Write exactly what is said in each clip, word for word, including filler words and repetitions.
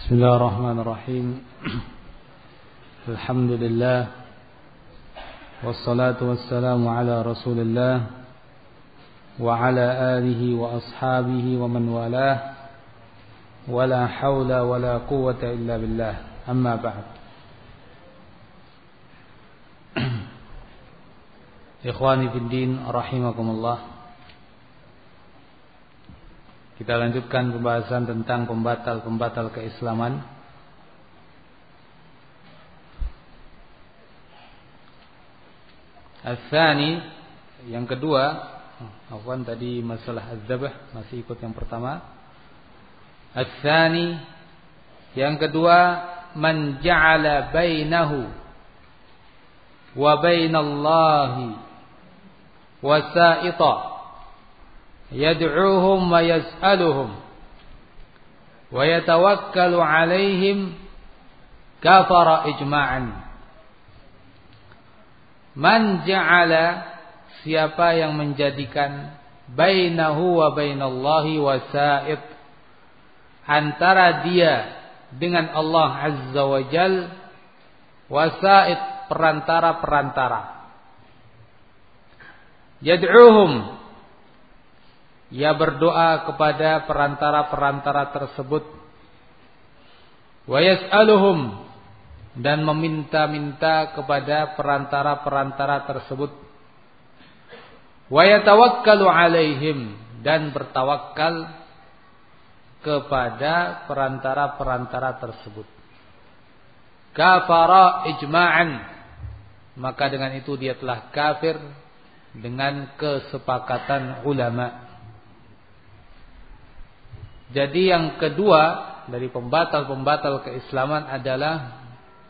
Bismillahirrahmanirrahim. Alhamdulillah. Wassalatu wassalamu ala Rasulillah wa ala alihi wa ashabihi wa man walah. Wala hawla wala quwwata illa billah. Amma ba'd. Ikhwani fid din rahimakumullah. Kita lanjutkan pembahasan tentang pembatal-pembatal keislaman. Al-thani, yang kedua, afwan tadi masalah az-zabh, masih ikut yang pertama. Al-thani, yang kedua, man ja'ala bainahu wa bainallahi wasa'ita yad'uuhum wa yas'aluhum wa yatawakkalu 'alaihim kafara ijma'an. Man ja'ala, siapa yang menjadikan bainahu wa bainallahi wasa'id, antara dia dengan Allah Azza wa Jal, wasa'id, perantara-perantara. Yad'uuhum, ia berdoa kepada perantara-perantara tersebut. Wa yas'aluhum, dan meminta-minta kepada perantara-perantara tersebut. Wa yatawakkalu 'alaihim, dan bertawakal kepada perantara-perantara tersebut. Kafara ijma'an, maka dengan itu dia telah kafir dengan kesepakatan ulama. Jadi yang kedua dari pembatal-pembatal keislaman adalah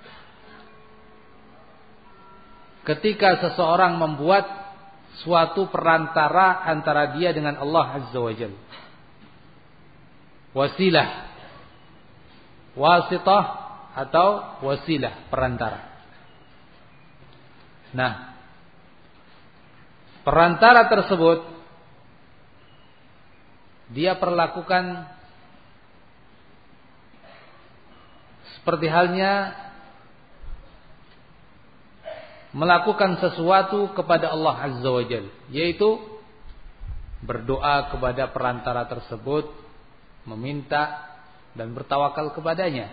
ketika seseorang membuat suatu perantara antara dia dengan Allah Azza wa Jalla. Wasilah, wasitah atau wasilah, perantara. Nah, perantara tersebut dia perlakukan seperti halnya melakukan sesuatu kepada Allah Azza wa Jalla, yaitu berdoa kepada perantara tersebut, meminta dan bertawakal kepadanya.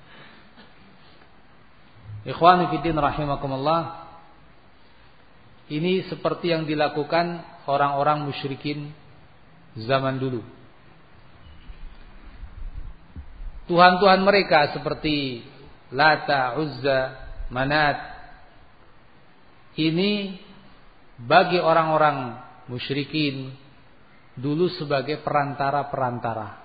Ikhwani fiddin rahimakumullah, ini seperti yang dilakukan orang-orang musyrikin zaman dulu. Tuhan-tuhan mereka seperti Lata, Uzza, Manat, ini bagi orang-orang musyrikin dulu sebagai perantara-perantara.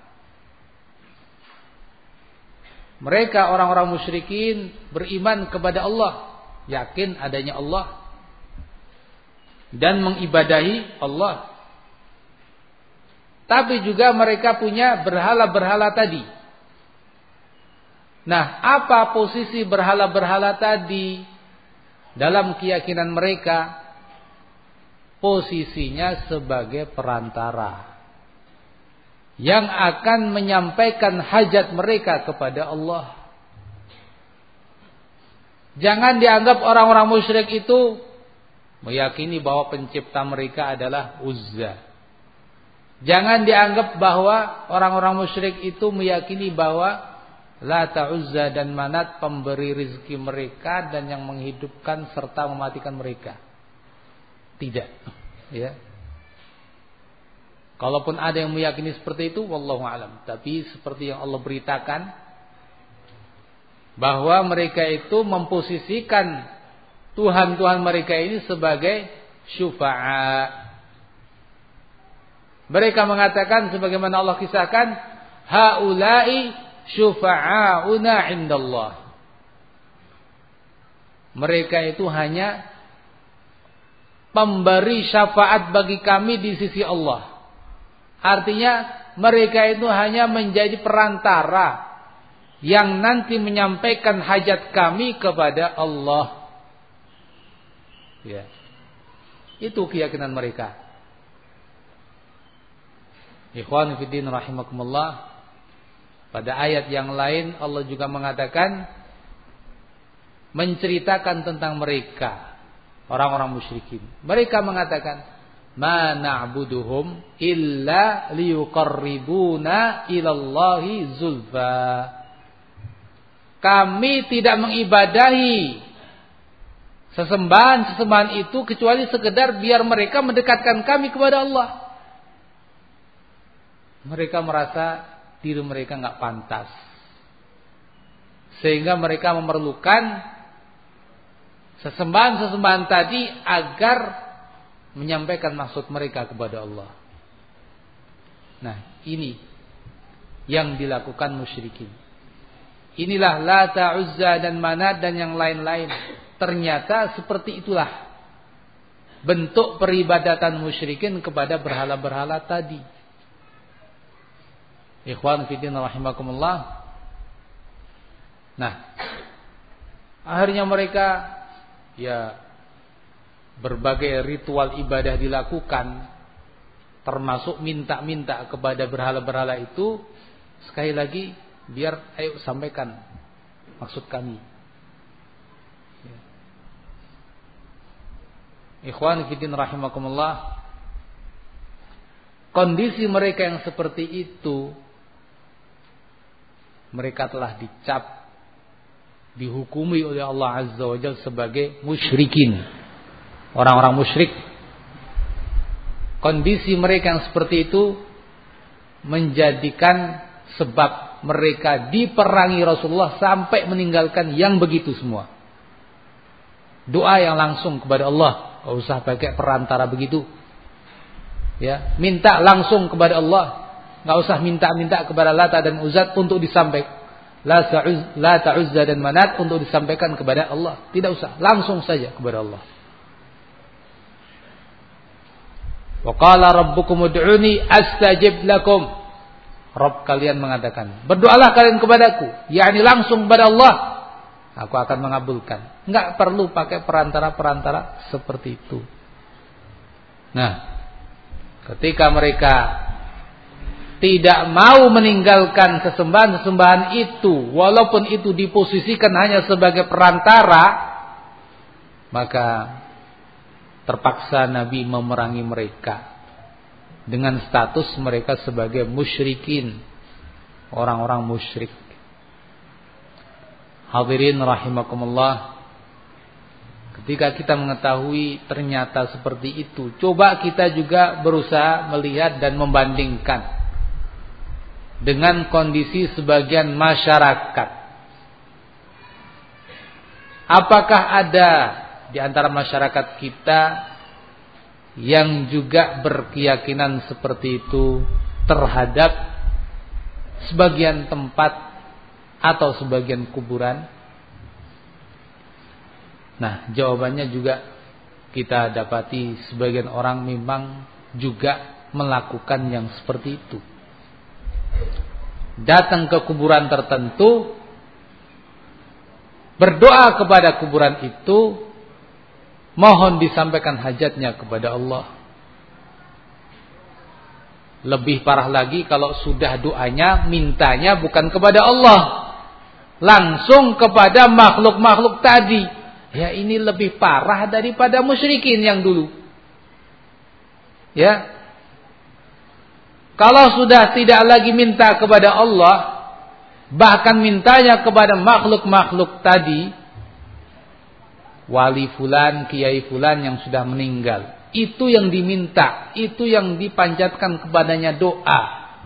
Mereka orang-orang musyrikin beriman kepada Allah, yakin adanya Allah, dan mengibadahi Allah. Tapi juga mereka punya berhala-berhala tadi. Nah, apa posisi berhala-berhala tadi dalam keyakinan mereka? Posisinya sebagai perantara yang akan menyampaikan hajat mereka kepada Allah. Jangan dianggap orang-orang musyrik itu meyakini bahwa pencipta mereka adalah Uzza. Jangan dianggap bahwa orang-orang musyrik itu meyakini bahwa Lata, Uzza dan Manat pemberi rezeki mereka dan yang menghidupkan serta mematikan mereka. Tidak, ya. Kalaupun ada yang meyakini seperti itu, wallahu alam. Tapi seperti yang Allah beritakan, bahwa mereka itu memposisikan Tuhan-Tuhan mereka ini sebagai syufa'a. Mereka mengatakan sebagaimana Allah kisahkan, haula'i syufa'auna indallah. Mereka itu hanya pemberi syafaat bagi kami di sisi Allah. Artinya mereka itu hanya menjadi perantara yang nanti menyampaikan hajat kami kepada Allah. Ya. Itu keyakinan mereka. Ikhwan fillah rahimakumullah. Pada ayat yang lain Allah juga mengatakan, menceritakan tentang mereka, orang-orang musyrikin. Mereka mengatakan, ma na'buduhum illa liyuqarribuna ilallahi zulfa. Kami tidak mengibadahi sesembahan-sesembahan itu kecuali sekedar biar mereka mendekatkan kami kepada Allah. Mereka merasa diri mereka enggak pantas, sehingga mereka memerlukan sesembahan-sesembahan tadi agar menyampaikan maksud mereka kepada Allah. Nah, ini yang dilakukan musyrikin. Inilah Lata, Uzza dan Manat dan yang lain-lain. Ternyata seperti itulah bentuk peribadatan musyrikin kepada berhala-berhala tadi. Ikhwan fillah rahimakumullah. Nah, akhirnya mereka ya berbagai ritual ibadah dilakukan, termasuk minta-minta kepada berhala-berhala itu. Sekali lagi, biar ayo sampaikan maksud kami. Ya. Ikhwan fillah rahimakumullah. Kondisi mereka yang seperti itu, mereka telah dicap, dihukumi oleh Allah Azza wa Jalla sebagai musyrikin, orang-orang musyrik. Kondisi mereka yang seperti itu menjadikan sebab mereka diperangi Rasulullah sampai meninggalkan yang begitu semua. Doa yang langsung kepada Allah, enggak usah pakai perantara begitu. Ya, minta langsung kepada Allah. Enggak usah minta-minta kepada Lata dan Uzza untuk disampaikan. Lata, Uzza dan Manat untuk disampaikan kepada Allah. Tidak usah, langsung saja kepada Allah. Wa qala rabbukum ud'uni astajib lakum. Rabb kalian mengatakan, berdoalah kalian kepadaku, yakni langsung kepada Allah, aku akan mengabulkan. Enggak perlu pakai perantara-perantara seperti itu. Nah, ketika mereka tidak mau meninggalkan sesembahan-sesembahan itu, walaupun itu diposisikan hanya sebagai perantara, maka terpaksa Nabi memerangi mereka dengan status mereka sebagai musyrikin, orang-orang musyrik. Hadirin rahimakumullah, ketika kita mengetahui ternyata seperti itu, coba kita juga berusaha melihat dan membandingkan dengan kondisi sebagian masyarakat. Apakah ada di antara masyarakat kita yang juga berkeyakinan seperti itu terhadap sebagian tempat atau sebagian kuburan? Nah, jawabannya juga kita dapati sebagian orang memang juga melakukan yang seperti itu. Datang ke kuburan tertentu, berdoa kepada kuburan itu, mohon disampaikan hajatnya kepada Allah. Lebih parah lagi kalau sudah doanya, mintanya bukan kepada Allah, langsung kepada makhluk-makhluk tadi. Ya, ini lebih parah daripada musyrikin yang dulu. Ya. Kalau sudah tidak lagi minta kepada Allah, bahkan mintanya kepada makhluk-makhluk tadi, wali fulan, kiai fulan yang sudah meninggal, itu yang diminta, itu yang dipanjatkan kepadanya doa,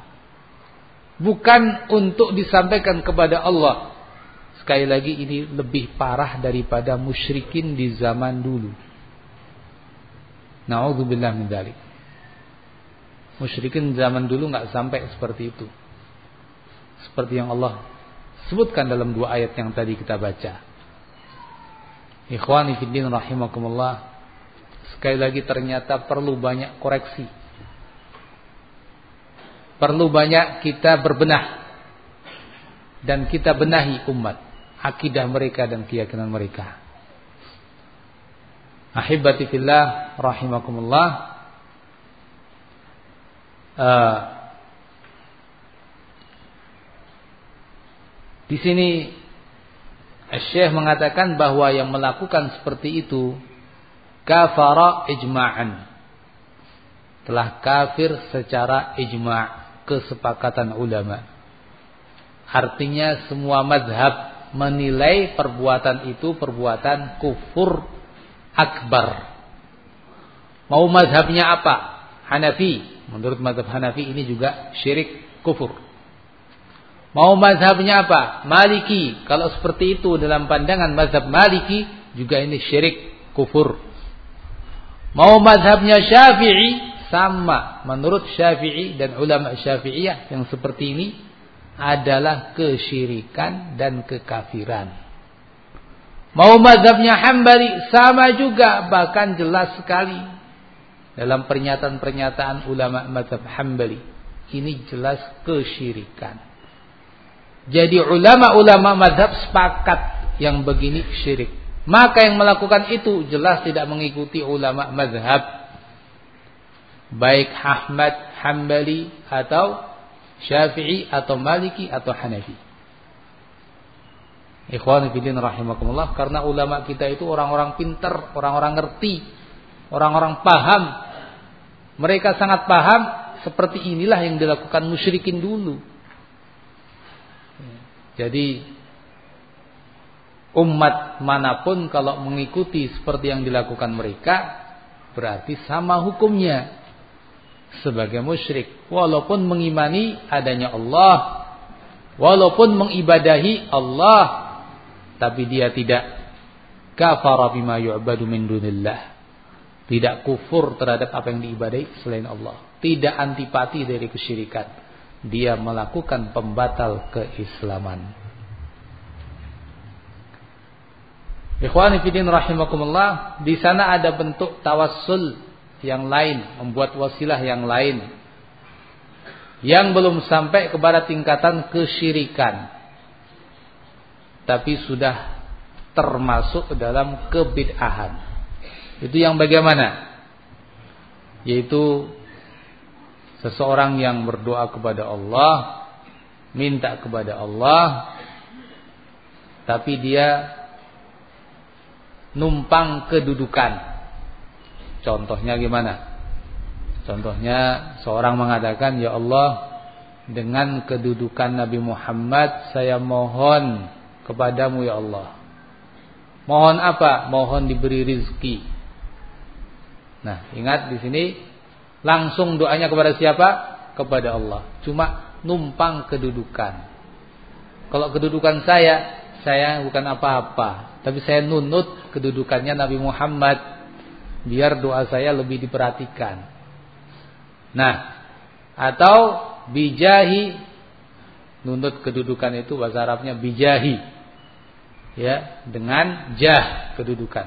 bukan untuk disampaikan kepada Allah. Sekali lagi, ini lebih parah daripada musyrikin di zaman dulu. Na'udzubillah min dzalik. Musyrikin zaman dulu enggak sampai seperti itu, seperti yang Allah sebutkan dalam dua ayat yang tadi kita baca. Ikhwani fiddin rahimakumullah, sekali lagi ternyata perlu banyak koreksi, perlu banyak kita berbenah dan kita benahi umat, akidah mereka dan keyakinan mereka. Ahibati fillah rahimakumullah, uh, Di sini Syekh mengatakan bahwa yang melakukan seperti itu kafara ijma'an, telah kafir secara ijma', kesepakatan ulama. Artinya semua mazhab menilai perbuatan itu perbuatan kufur akbar. Mau mazhabnya apa? Hanafi, menurut mazhab Hanafi ini juga syirik kufur. Mau mazhabnya apa? Maliki, kalau seperti itu dalam pandangan mazhab Maliki juga ini syirik kufur. Mau mazhabnya Syafi'i, sama, menurut Syafi'i dan ulama Syafi'iyah yang seperti ini adalah kesyirikan dan kekafiran. Mau mazhabnya Hambali, sama juga, bahkan jelas sekali dalam pernyataan-pernyataan ulama mazhab Hambali ini jelas kesyirikan. Jadi ulama-ulama mazhab sepakat yang begini syirik. Maka yang melakukan itu jelas tidak mengikuti ulama mazhab, baik Ahmad, Hambali atau Syafi'i atau Maliki atau Hanafi. Ikhwani fillah rahimakumullah, karena ulama kita itu orang-orang pintar, orang-orang ngerti, orang-orang paham. Mereka sangat paham seperti inilah yang dilakukan musyrikin dulu. Jadi umat manapun kalau mengikuti seperti yang dilakukan mereka, berarti sama hukumnya sebagai musyrik, walaupun mengimani adanya Allah, walaupun mengibadahi Allah, tapi dia tidak kafara bima yu'badu min dunillah, tidak kufur terhadap apa yang diibadahi selain Allah, tidak antipati dari kesyirikan, dia melakukan pembatal keislaman. Ikhwani fillah rahimakumullah, di sana ada bentuk tawassul yang lain, membuat wasilah yang lain yang belum sampai kepada tingkatan kesyirikan, tapi sudah termasuk dalam kebid'ahan. Itu yang bagaimana? Yaitu seseorang yang berdoa kepada Allah, minta kepada Allah, tapi dia numpang kedudukan. Contohnya gimana? Contohnya seorang mengatakan, ya Allah, dengan kedudukan Nabi Muhammad saya mohon kepadamu ya Allah. Mohon apa? Mohon diberi rizki. Nah, ingat di sini langsung doanya kepada siapa? Kepada Allah. Cuma numpang kedudukan. Kalau kedudukan saya, saya bukan apa-apa, tapi saya nunut kedudukannya Nabi Muhammad, biar doa saya lebih diperhatikan. Nah, atau bijahi, nunut kedudukan itu bahasa Arabnya bijahi, ya, dengan jah kedudukan,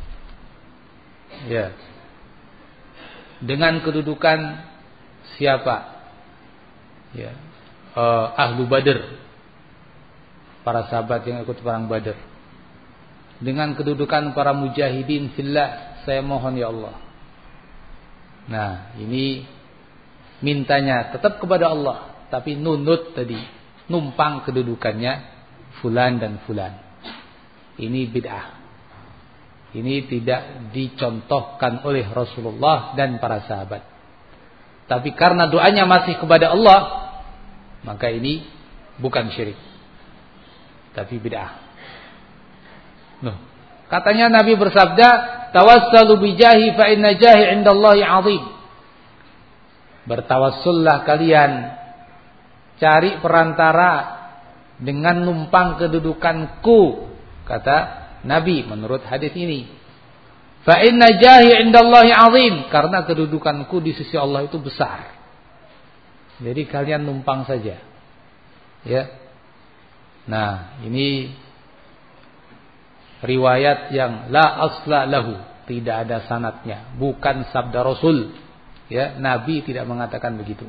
ya, dengan kedudukan siapa, ya, uh, ahlu Badr, para sahabat yang ikut perang Badr, dengan kedudukan para mujahidin fillah, saya mohon ya Allah. Nah, ini mintanya tetap kepada Allah, tapi nunut tadi, numpang kedudukannya fulan dan fulan. Ini bid'ah. Ini tidak dicontohkan oleh Rasulullah dan para sahabat. Tapi karena doanya masih kepada Allah, maka ini bukan syirik, tapi bid'ah. Noh, katanya Nabi bersabda, tawassalu bijahi fa inna jahi 'indallahi 'azim. Bertawassullah kalian, cari perantara dengan numpang kedudukanku, kata Nabi menurut hadis ini. Fa inna jahi 'indallahi 'azim, karena kedudukanku di sisi Allah itu besar. Jadi kalian numpang saja. Ya. Nah, ini riwayat yang la asla lahu, tidak ada sanadnya, bukan sabda Rasul. Ya, Nabi tidak mengatakan begitu.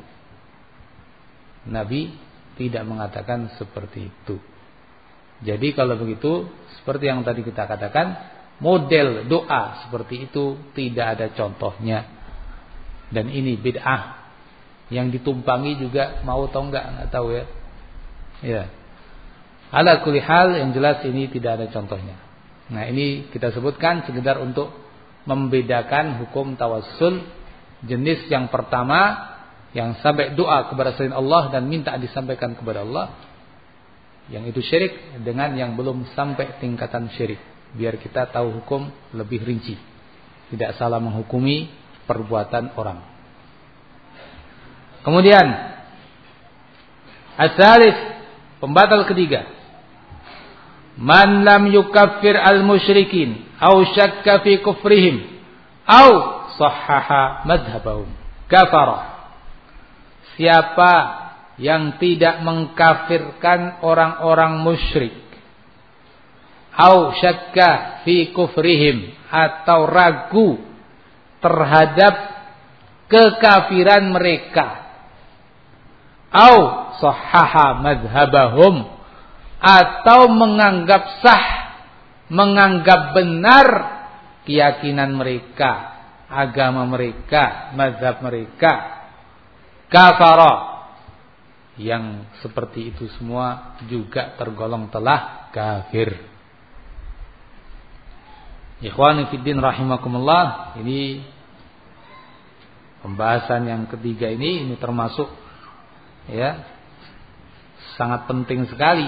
Nabi tidak mengatakan seperti itu. Jadi kalau begitu, seperti yang tadi kita katakan, model doa seperti itu tidak ada contohnya. Dan ini bid'ah. Yang ditumpangi juga mau atau enggak, enggak tahu ya. Ya. Ala kulli hal, yang jelas ini tidak ada contohnya. Nah, ini kita sebutkan sekedar untuk membedakan hukum tawassul jenis yang pertama yang sampai doa kepada selain Allah dan minta disampaikan kepada Allah, yang itu syirik, dengan yang belum sampai tingkatan syirik, biar kita tahu hukum lebih rinci, tidak salah menghukumi perbuatan orang. Kemudian as-salis, pembatal ketiga, man lam yukaffir al-musyrikin aw syakka fi kufrihim aw sahhaha madhhabahum kafara. Siapa yang tidak mengkafirkan orang-orang musyrik, aw syakka fi kufrihim, atau ragu terhadap kekafiran mereka, aw sahhaha madhhabahum, atau menganggap sah, menganggap benar keyakinan mereka, agama mereka, mazhab mereka, kafara. Yang seperti itu semua juga tergolong telah kafir. Ikhwani fiddin rahimakumullah, ini pembahasan yang ketiga ini ini termasuk ya sangat penting sekali.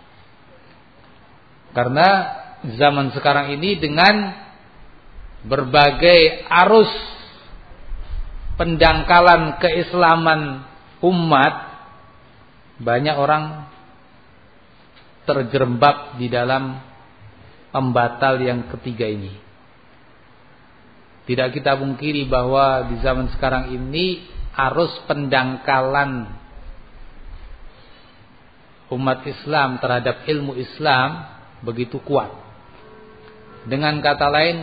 Karena zaman sekarang ini dengan berbagai arus pendangkalan keislaman umat, banyak orang terjerembab di dalam pembatal yang ketiga ini. Tidak kita pungkiri bahwa di zaman sekarang ini arus pendangkalan umat Islam terhadap ilmu Islam begitu kuat. Dengan kata lain,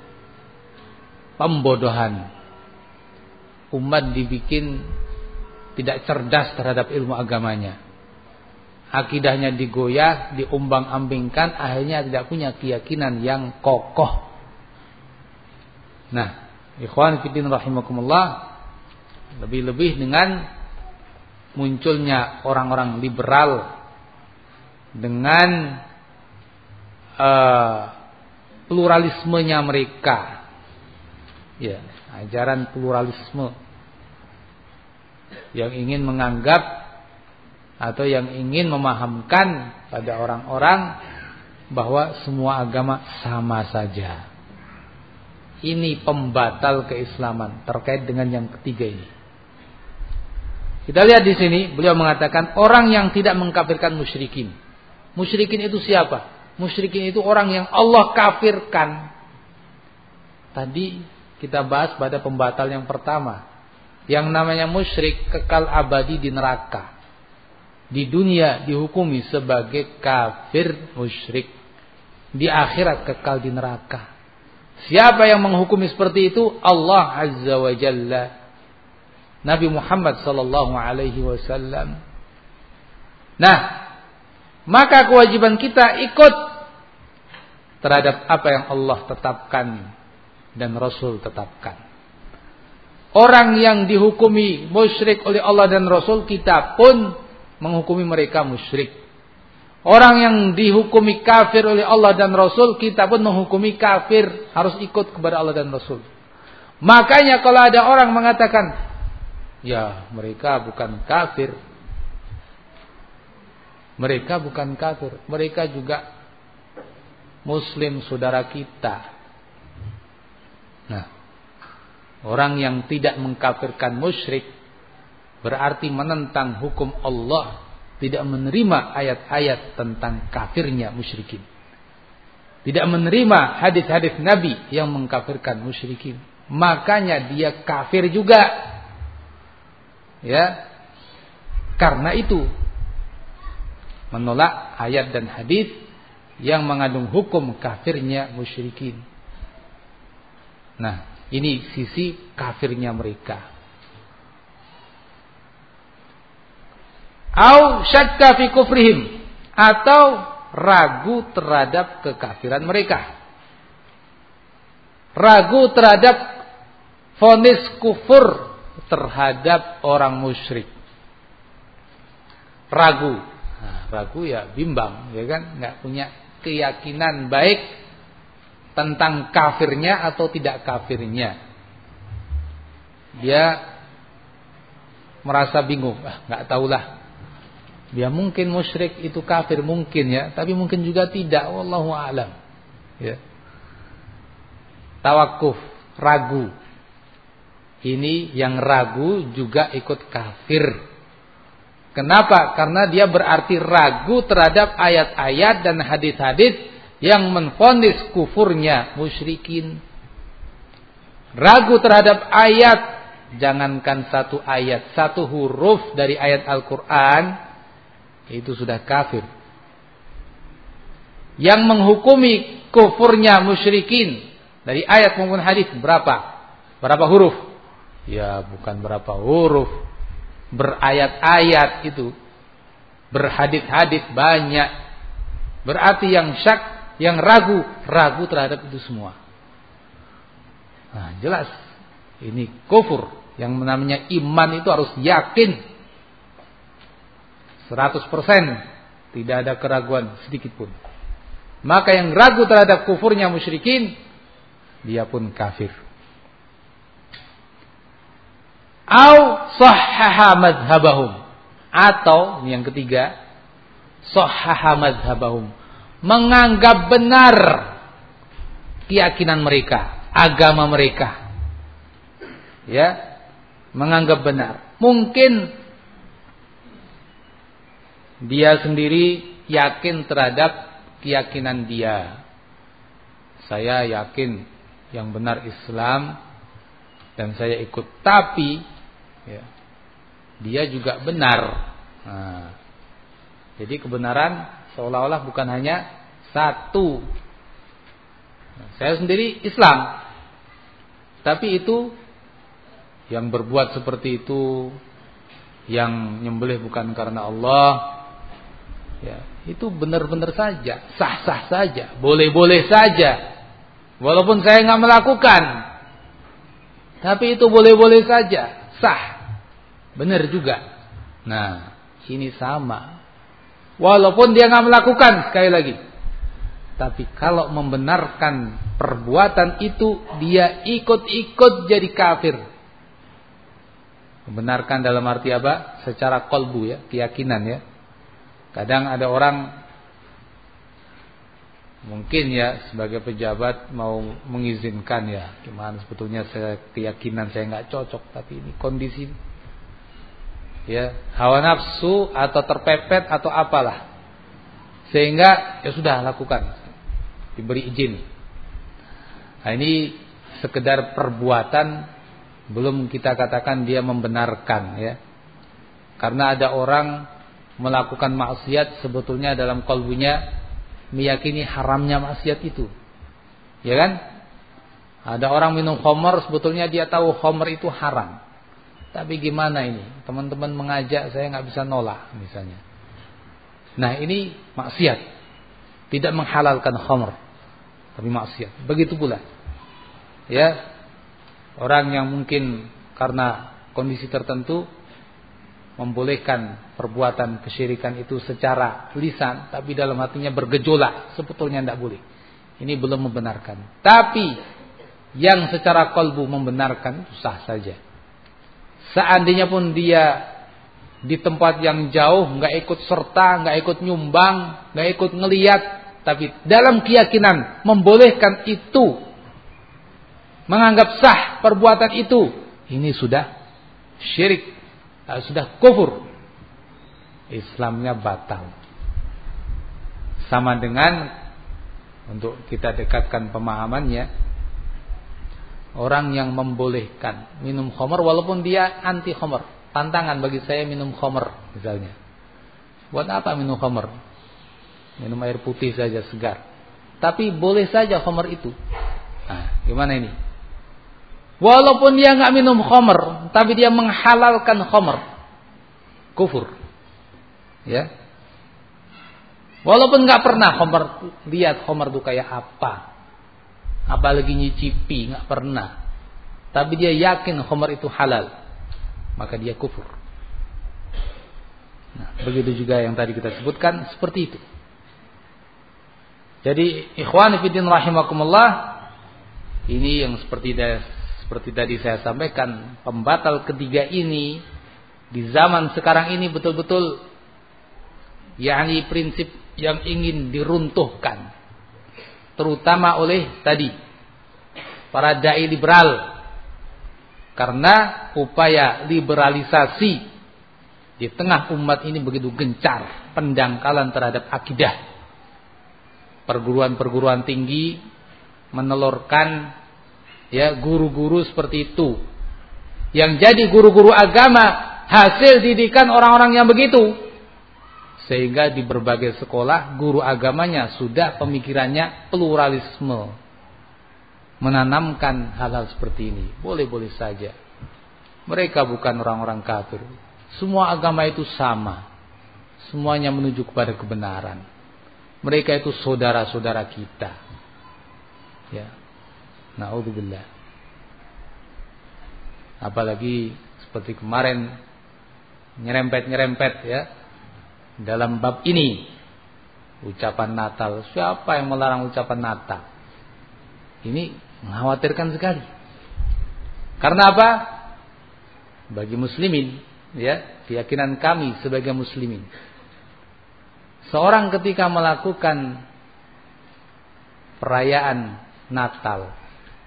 pembodohan. Umat dibikin tidak cerdas terhadap ilmu agamanya. Akidahnya digoyah, diumbang-ambingkan, akhirnya tidak punya keyakinan yang kokoh. Nah, ikhwan fillah rahimakumullah, lebih-lebih dengan munculnya orang-orang liberal dengan uh, pluralismenya mereka. Ya, ajaran pluralisme yang ingin menganggap atau yang ingin memahamkan pada orang-orang bahwa semua agama sama saja. Ini pembatal keislaman terkait dengan yang ketiga ini. Kita lihat di sini, beliau mengatakan orang yang tidak mengkafirkan musyrikin. Musyrikin itu siapa? Musyrikin itu orang yang Allah kafirkan. Tadi kita bahas pada pembatal yang pertama. Yang namanya musyrik kekal abadi di neraka. Di dunia dihukumi sebagai kafir musyrik. Di akhirat kekal di neraka. Siapa yang menghukumi seperti itu? Allah Azza wa Jalla. Nabi Muhammad sallallahu alaihi wasallam. Nah, maka kewajiban kita ikut terhadap apa yang Allah tetapkan dan Rasul tetapkan. Orang yang dihukumi musyrik oleh Allah dan Rasul, kita pun menghukumi mereka musyrik. Orang yang dihukumi kafir oleh Allah dan Rasul, kita pun menghukumi kafir, harus ikut kepada Allah dan Rasul. Makanya kalau ada orang mengatakan, ya mereka bukan kafir, mereka bukan kafir, mereka juga Muslim saudara kita. Nah, orang yang tidak mengkafirkan musyrik berarti menentang hukum Allah, tidak menerima ayat-ayat tentang kafirnya musyrikin, tidak menerima hadis-hadis Nabi yang mengkafirkan musyrikin. Makanya dia kafir juga. Ya. Karena itu menolak ayat dan hadis yang mengandung hukum kafirnya musyrikin. Nah, ini sisi kafirnya mereka. Au syakka fi kufrihim, atau ragu terhadap kekafiran mereka. Ragu terhadap vonis kufur terhadap orang musyrik. Ragu. Nah, ragu ya bimbang, ya kan? Nggak punya keyakinan baik tentang kafirnya atau tidak kafirnya. Dia merasa bingung, ah, nggak tahulah. Dia mungkin musyrik itu kafir mungkin ya, tapi mungkin juga tidak. Wallahu a'lam. Ya. Tawakuf, ragu. Ini yang ragu juga ikut kafir. Kenapa? Karena dia berarti ragu terhadap ayat-ayat dan hadis-hadis yang menvonis kufurnya musyrikin. Ragu terhadap ayat, jangankan satu ayat, satu huruf dari ayat Al-Quran, itu sudah kafir. Yang menghukumi kufurnya musyrikin dari ayat maupun hadis berapa? Berapa huruf? Ya bukan berapa huruf, berayat-ayat itu, berhadis-hadis banyak. Berarti yang syak, yang ragu, ragu terhadap itu semua. Nah jelas ini kufur. Yang namanya iman itu harus yakin seratus persen, tidak ada keraguan sedikit pun. Maka yang ragu terhadap kufurnya musyrikin, dia pun kafir. Au sahhaha madhhabahum, atau yang ketiga, sahhaha madhhabahum, menganggap benar keyakinan mereka, agama mereka. Ya, menganggap benar. Mungkin dia sendiri yakin terhadap keyakinan dia. Saya yakin yang benar Islam dan saya ikut. Tapi ya, dia juga benar. Nah, jadi kebenaran seolah-olah bukan hanya satu. Nah, saya sendiri Islam, tapi itu yang berbuat seperti itu, yang nyembelih bukan karena Allah, ya, itu benar-benar saja, sah-sah saja, boleh-boleh saja. Walaupun saya nggak melakukan, tapi itu boleh-boleh saja, sah, benar juga. Nah, ini sama. Walaupun dia nggak melakukan, sekali lagi, tapi kalau membenarkan perbuatan itu, dia ikut-ikut jadi kafir. Membenarkan dalam arti apa? Secara qalbu ya, keyakinan ya. Kadang ada orang mungkin ya sebagai pejabat mau mengizinkan ya, gimana sebetulnya saya keyakinan saya nggak cocok, tapi ini kondisi ya, hawa nafsu atau terpepet atau apalah, sehingga ya sudah lakukan, diberi izin. Nah, ini sekedar perbuatan, belum kita katakan dia membenarkan ya. Karena ada orang melakukan maksiat sebetulnya dalam kalbunya meyakini haramnya maksiat itu. Ya kan? Ada orang minum khamar, sebetulnya dia tahu khamar itu haram. Tapi gimana ini? Teman-teman mengajak, saya nggak bisa nolak misalnya. Nah, ini maksiat. Tidak menghalalkan khamar, tapi maksiat. Begitu pula. Ya. Orang yang mungkin karena kondisi tertentu membolehkan perbuatan kesyirikan itu secara lisan, tapi dalam hatinya bergejolak, sebetulnya tidak boleh. Ini belum membenarkan. Tapi yang secara kalbu membenarkan itu sah saja. Seandainya pun dia di tempat yang jauh, nggak ikut serta, nggak ikut nyumbang, nggak ikut ngeliat, tapi dalam keyakinan membolehkan itu, menganggap sah perbuatan itu, ini sudah syirik, sudah kufur, Islamnya batal. Sama dengan, untuk kita dekatkan pemahamannya, orang yang membolehkan minum khamar walaupun dia anti khamar. Tantangan bagi saya minum khamar misalnya. Buat apa minum khamar? Minum air putih saja segar. Tapi boleh saja khamar itu. Nah, gimana ini? Walaupun dia nggak minum khamar, tapi dia menghalalkan khamar, kufur. Ya. Walaupun nggak pernah khamar, lihat khamar itu kayak apa, apalagi nyicipi, nggak pernah. Tapi dia yakin khamar itu halal, maka dia kufur. Nah, begitu juga yang tadi kita sebutkan seperti itu. Jadi ikhwan fillah rahimakumullah, ini yang seperti seperti tadi saya sampaikan, pembatal ketiga ini di zaman sekarang ini betul-betul yakni prinsip yang ingin diruntuhkan, terutama oleh tadi para dai liberal, karena upaya liberalisasi di tengah umat ini begitu gencar, pendangkalan terhadap akidah. Perguruan-perguruan tinggi menelurkan ya guru-guru seperti itu. Yang jadi guru-guru agama hasil didikan orang-orang yang begitu. Sehingga di berbagai sekolah guru agamanya sudah pemikirannya pluralisme. Menanamkan hal-hal seperti ini. Boleh-boleh saja. Mereka bukan orang-orang kafir. Semua agama itu sama. Semuanya menuju kepada kebenaran. Mereka itu saudara-saudara kita. Ya. Na'udzubillah. Apalagi seperti kemarin nyerempet-nyerempet ya dalam bab ini ucapan Natal. Siapa yang melarang ucapan Natal? Ini mengkhawatirkan sekali. Karena apa? Bagi muslimin, ya, keyakinan kami sebagai muslimin. Seorang ketika melakukan perayaan Natal,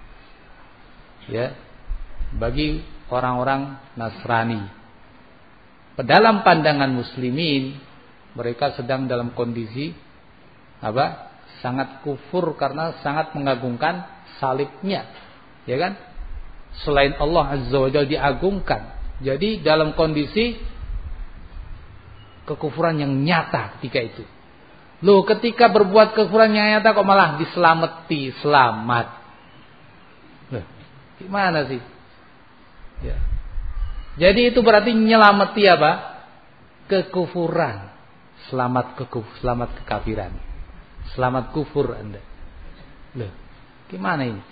ya, bagi orang-orang Nasrani, dalam pandangan muslimin, mereka sedang dalam kondisi apa? Sangat kufur karena sangat mengagungkan salibnya, ya kan? Selain Allah Azza wa Jalla diagungkan. Jadi dalam kondisi kekufuran yang nyata ketika itu. Loh, ketika berbuat kekufuran yang nyata kok malah diselamati, selamat. Loh, gimana sih? Ya. Jadi itu berarti nyelamati apa? Kekufuran. Selamat kekuf, selamat kekafiran. Selamat kufur Anda. Loh, gimana ini?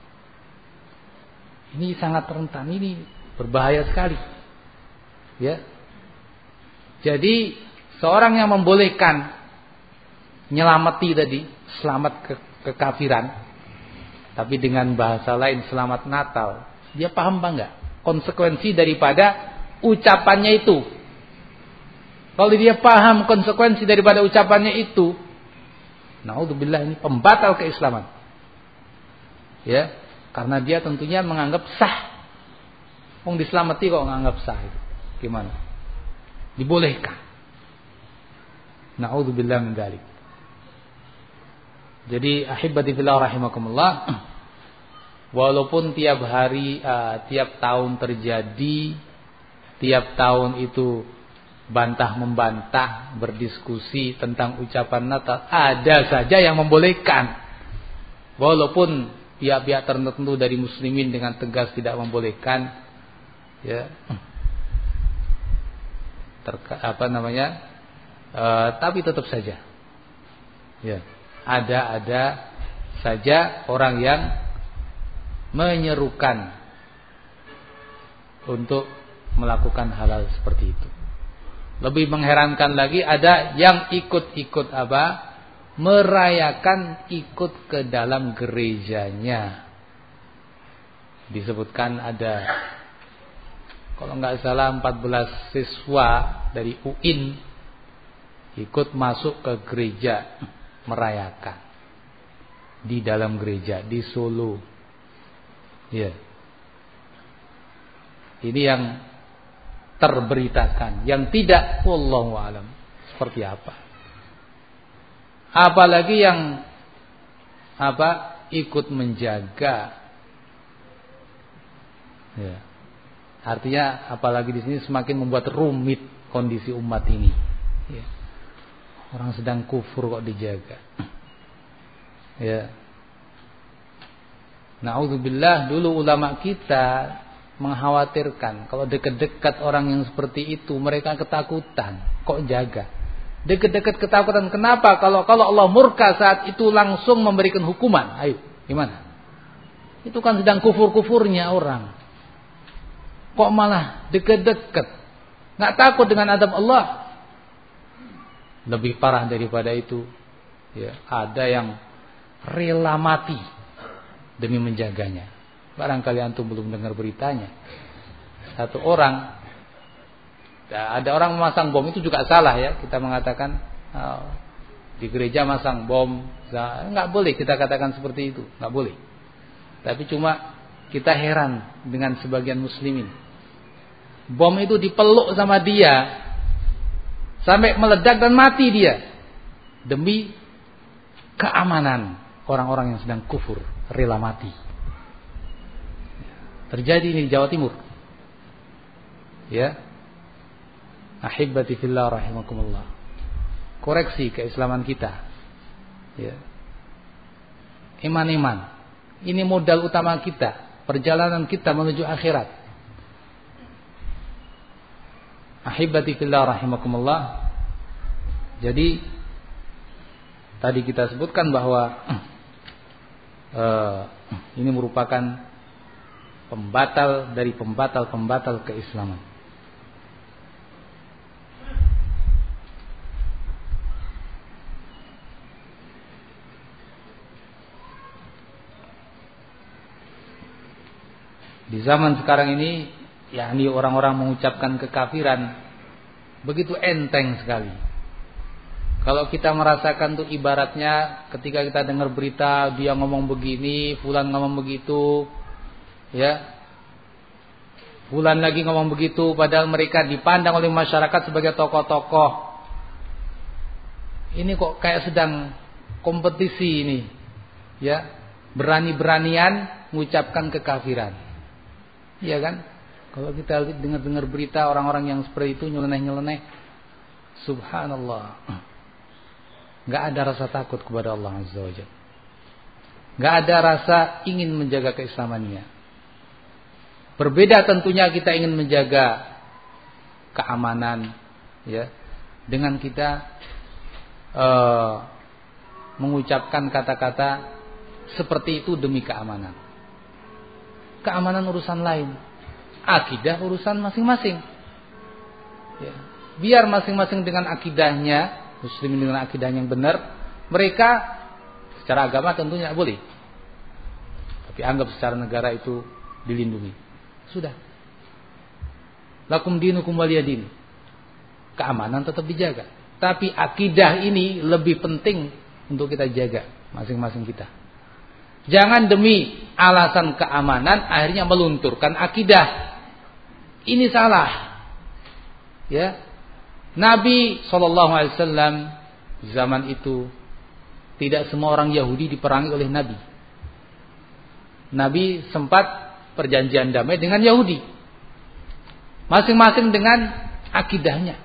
Ini sangat rentan, ini berbahaya sekali. Ya. Jadi seorang yang membolehkan nyelamati tadi, selamat ke kekafiran, tapi dengan bahasa lain selamat Natal, dia paham apa enggak konsekuensi daripada ucapannya itu? Kalau dia paham konsekuensi daripada ucapannya itu, naudzubillah, ini pembatal keislaman. Ya, karena dia tentunya menganggap sah. Wong diselamati kok menganggap sah itu. Gimana? Dibolehkan. Naudzubillah min dzalik. Jadi ahibati fillah rahimakumullah, walaupun tiap hari uh, tiap tahun terjadi, tiap tahun itu bantah membantah, berdiskusi tentang ucapan Natal, ada saja yang membolehkan. Walaupun pihak-pihak tertentu dari muslimin dengan tegas tidak membolehkan, ya, terka, apa namanya, e, tapi tetap saja, ya, ada-ada saja orang yang menyerukan untuk melakukan hal-hal seperti itu. Lebih mengherankan lagi, ada yang ikut-ikut apa? Merayakan ikut ke dalam gerejanya. Disebutkan ada, kalau nggak salah empat belas siswa dari U I N ikut masuk ke gereja merayakan di dalam gereja di Solo. Ya. Ini yang terberitakan, yang tidak, wallahu alam seperti apa. Apalagi yang apa ikut menjaga, ya. Artinya apalagi di sini semakin membuat rumit kondisi umat ini. Ya. Orang sedang kufur kok dijaga. Ya. Na'udzubillah, dulu ulama kita mengkhawatirkan kalau dekat-dekat orang yang seperti itu mereka ketakutan, kok jaga. Dekat-dekat ketakutan, kenapa? Kalau kalau Allah murka saat itu langsung memberikan hukuman, ayo gimana? Itu kan sedang kufur-kufurnya orang. Kok malah dekat-dekat, nggak takut dengan adab Allah? Lebih parah daripada itu, ya, ada yang rela mati demi menjaganya. Barangkali antum belum dengar beritanya. Satu orang, ada orang memasang bom, itu juga salah ya. Kita mengatakan oh, di gereja masang bom, nggak boleh kita katakan seperti itu, nggak boleh. Tapi cuma kita heran dengan sebagian muslimin. Bom itu dipeluk sama dia sampai meledak dan mati dia demi keamanan orang-orang yang sedang kufur, rela mati. Terjadi ini di Jawa Timur. Ya. Ahibbati fillah rahimakumullah. Koreksi keislaman kita. Ya. Iman-iman. Ini modal utama kita, perjalanan kita menuju akhirat. Ahibbati fillah rahimakumullah. Jadi tadi kita sebutkan bahwa uh, ini merupakan pembatal dari pembatal-pembatal keislaman. Di zaman sekarang ini, yakni orang-orang mengucapkan kekafiran begitu enteng sekali. Kalau kita merasakan tuh ibaratnya ketika kita dengar berita dia ngomong begini, fulan ngomong begitu, ya, fulan lagi ngomong begitu, padahal mereka dipandang oleh masyarakat sebagai tokoh-tokoh. Ini kok kayak sedang kompetisi ini, ya, berani-beranian mengucapkan kekafiran. Iya kan? Kalau kita dengar-dengar berita orang-orang yang seperti itu nyeleneh-nyeleneh, subhanallah, nggak ada rasa takut kepada Allah Azza wa Jalla, nggak ada rasa ingin menjaga keislamannya. Berbeda tentunya kita ingin menjaga keamanan, ya, dengan kita uh, mengucapkan kata-kata seperti itu demi keamanan. Keamanan urusan lain, akidah urusan masing-masing. Ya. Biar masing-masing dengan akidahnya, muslimin dengan akidahnya yang benar, mereka secara agama tentunya boleh. Tapi anggap secara negara itu dilindungi. Sudah. Lakum dinukum waliyadin. Keamanan tetap dijaga. Tapi akidah ini lebih penting untuk kita jaga masing-masing kita. Jangan demi alasan keamanan akhirnya melunturkan akidah. Ini salah. Ya. Nabi shallallahu alaihi wasallam zaman itu tidak semua orang Yahudi diperangi oleh Nabi. Nabi sempat perjanjian damai dengan Yahudi. Masing-masing dengan akidahnya.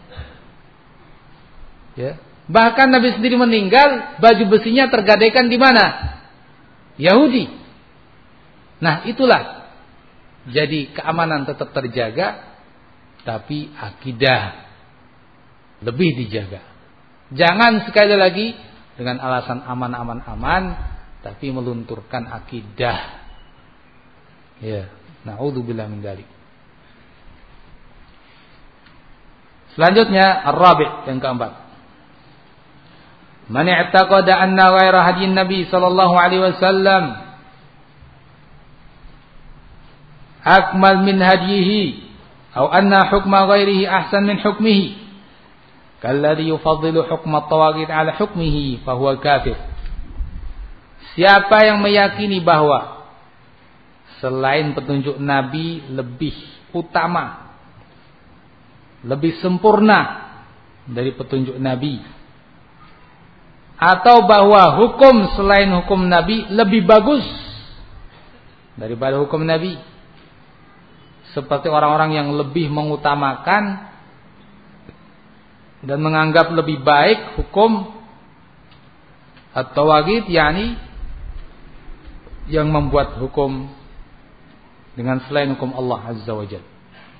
Ya. Bahkan Nabi sendiri meninggal, baju besinya tergadaikan di mana? Yahudi. Nah, itulah. Jadi keamanan tetap terjaga, tapi akidah lebih dijaga. Jangan sekali lagi dengan alasan aman-aman-aman, tapi melunturkan akidah. Ya, na'udzubillah min dzalik. Selanjutnya ar-rabi' yang keempat. Man i'taqada anna ghaira hadyin Nabi sallallahu alaihi wasallam akmal min hadyihi atau anna hukma ghairihi ahsan min hukmihi kalladhi yufaddilu hukma at-tawaghit ala hukmihi fa huwa kafir. Siapa yang meyakini bahwa selain petunjuk Nabi lebih utama, lebih sempurna dari petunjuk Nabi, atau bahwa hukum selain hukum Nabi lebih bagus daripada hukum Nabi, seperti orang-orang yang lebih mengutamakan dan menganggap lebih baik hukum at-tawaghit, yakni yang membuat hukum dengan selain hukum Allah Azza wa Jalla,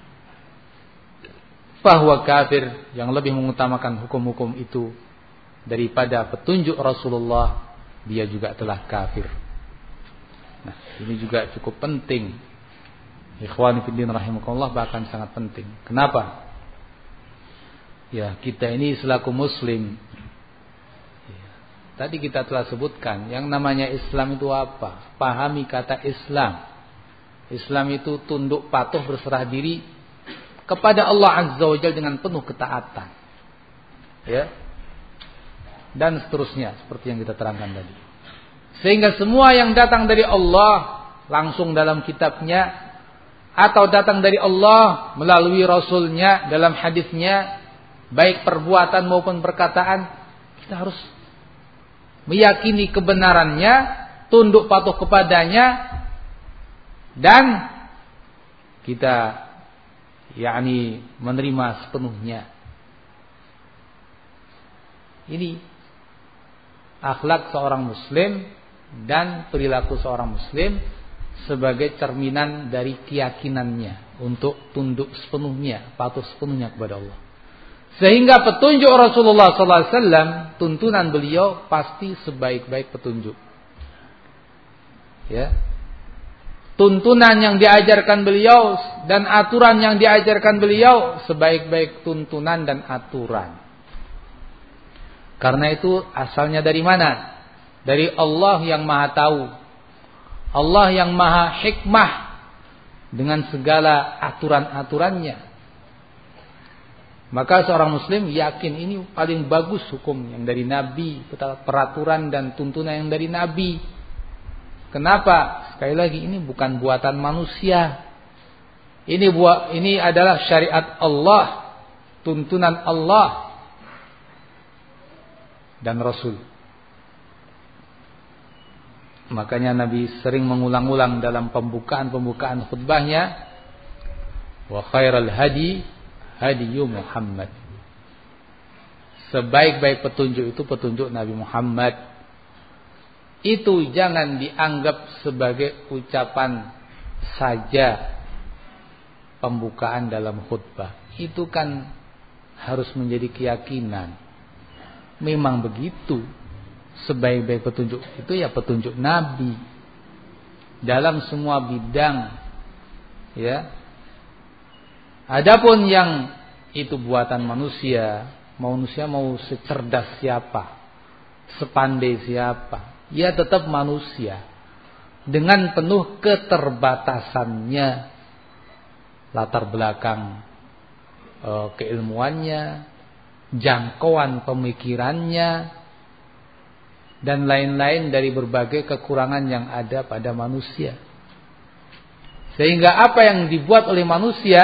bahwa kafir, yang lebih mengutamakan hukum-hukum itu daripada petunjuk Rasulullah, dia juga telah kafir. Nah, ini juga cukup penting. Ikhwani fillah rahimakumullah, bahkan sangat penting. Kenapa? Ya, kita ini selaku muslim tadi kita telah sebutkan, yang namanya Islam itu apa? Pahami kata Islam. Islam itu tunduk patuh berserah diri kepada Allah Azza wa Jalla dengan penuh ketaatan. Ya. Dan seterusnya seperti yang kita terangkan tadi. Sehingga semua yang datang dari Allah langsung dalam kitabnya atau datang dari Allah melalui Rasulnya dalam hadisnya, baik perbuatan maupun perkataan, kita harus meyakini kebenarannya, tunduk patuh kepadanya, dan kita yakni menerima sepenuhnya. Ini akhlak seorang muslim dan perilaku seorang muslim sebagai cerminan dari keyakinannya untuk tunduk sepenuhnya, patuh sepenuhnya kepada Allah. Sehingga petunjuk Rasulullah sallallahu alaihi wasallam, tuntunan beliau pasti sebaik-baik petunjuk. Ya. Tuntunan yang diajarkan beliau dan aturan yang diajarkan beliau sebaik-baik tuntunan dan aturan. Karena itu asalnya dari mana? Dari Allah yang Maha Tahu. Allah yang Maha Hikmah dengan segala aturan-aturannya. Maka seorang muslim yakin ini paling bagus hukum yang dari Nabi, peraturan dan tuntunan yang dari Nabi. Kenapa? Sekali lagi, ini bukan buatan manusia. Ini buat ini adalah syariat Allah, tuntunan Allah dan Rasul. Makanya Nabi sering mengulang-ulang dalam pembukaan-pembukaan khutbahnya, wa khairal hadi hadiyu Muhammad. Sebaik-baik petunjuk itu petunjuk Nabi Muhammad. Itu jangan dianggap sebagai ucapan saja pembukaan dalam khutbah. Itu kan harus menjadi keyakinan. Memang begitu. Sebaik-baik petunjuk itu ya petunjuk Nabi dalam semua bidang. Ya. Adapun yang itu buatan manusia, manusia mau secerdas siapa, sepandai siapa, ia tetap manusia dengan penuh keterbatasannya, latar belakang e, keilmuannya, jangkauan pemikirannya, dan lain-lain dari berbagai kekurangan yang ada pada manusia. Sehingga apa yang dibuat oleh manusia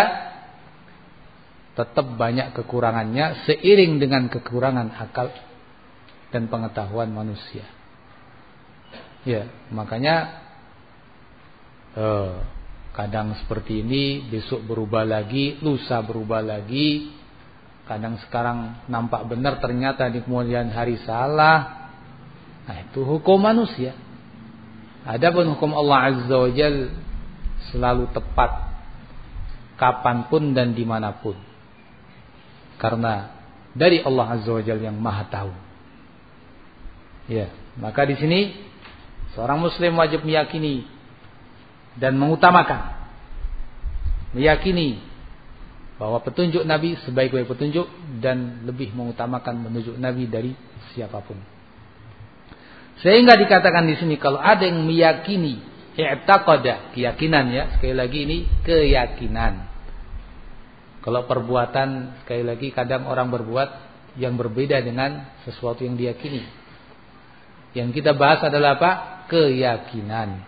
tetap banyak kekurangannya seiring dengan kekurangan akal dan pengetahuan manusia. Ya, makanya eh, kadang seperti ini, besok berubah lagi, lusa berubah lagi. Kadang sekarang nampak benar, ternyata di kemudian hari salah. Nah, itu hukum manusia. Adapun hukum Allah Azza wa Jalla selalu tepat kapanpun dan dimanapun. Karena dari Allah Azza wa Jalla yang Maha Tahu. Ya, maka di sini seorang muslim wajib meyakini dan mengutamakan, meyakini bahwa petunjuk Nabi sebaik-baik petunjuk dan lebih mengutamakan petunjuk Nabi dari siapapun. Sehingga dikatakan di sini kalau ada yang meyakini, i'taqada, keyakinan ya, sekali lagi ini keyakinan. Kalau perbuatan, sekali lagi kadang orang berbuat yang berbeda dengan sesuatu yang diyakini. Yang kita bahas adalah apa? Keyakinan.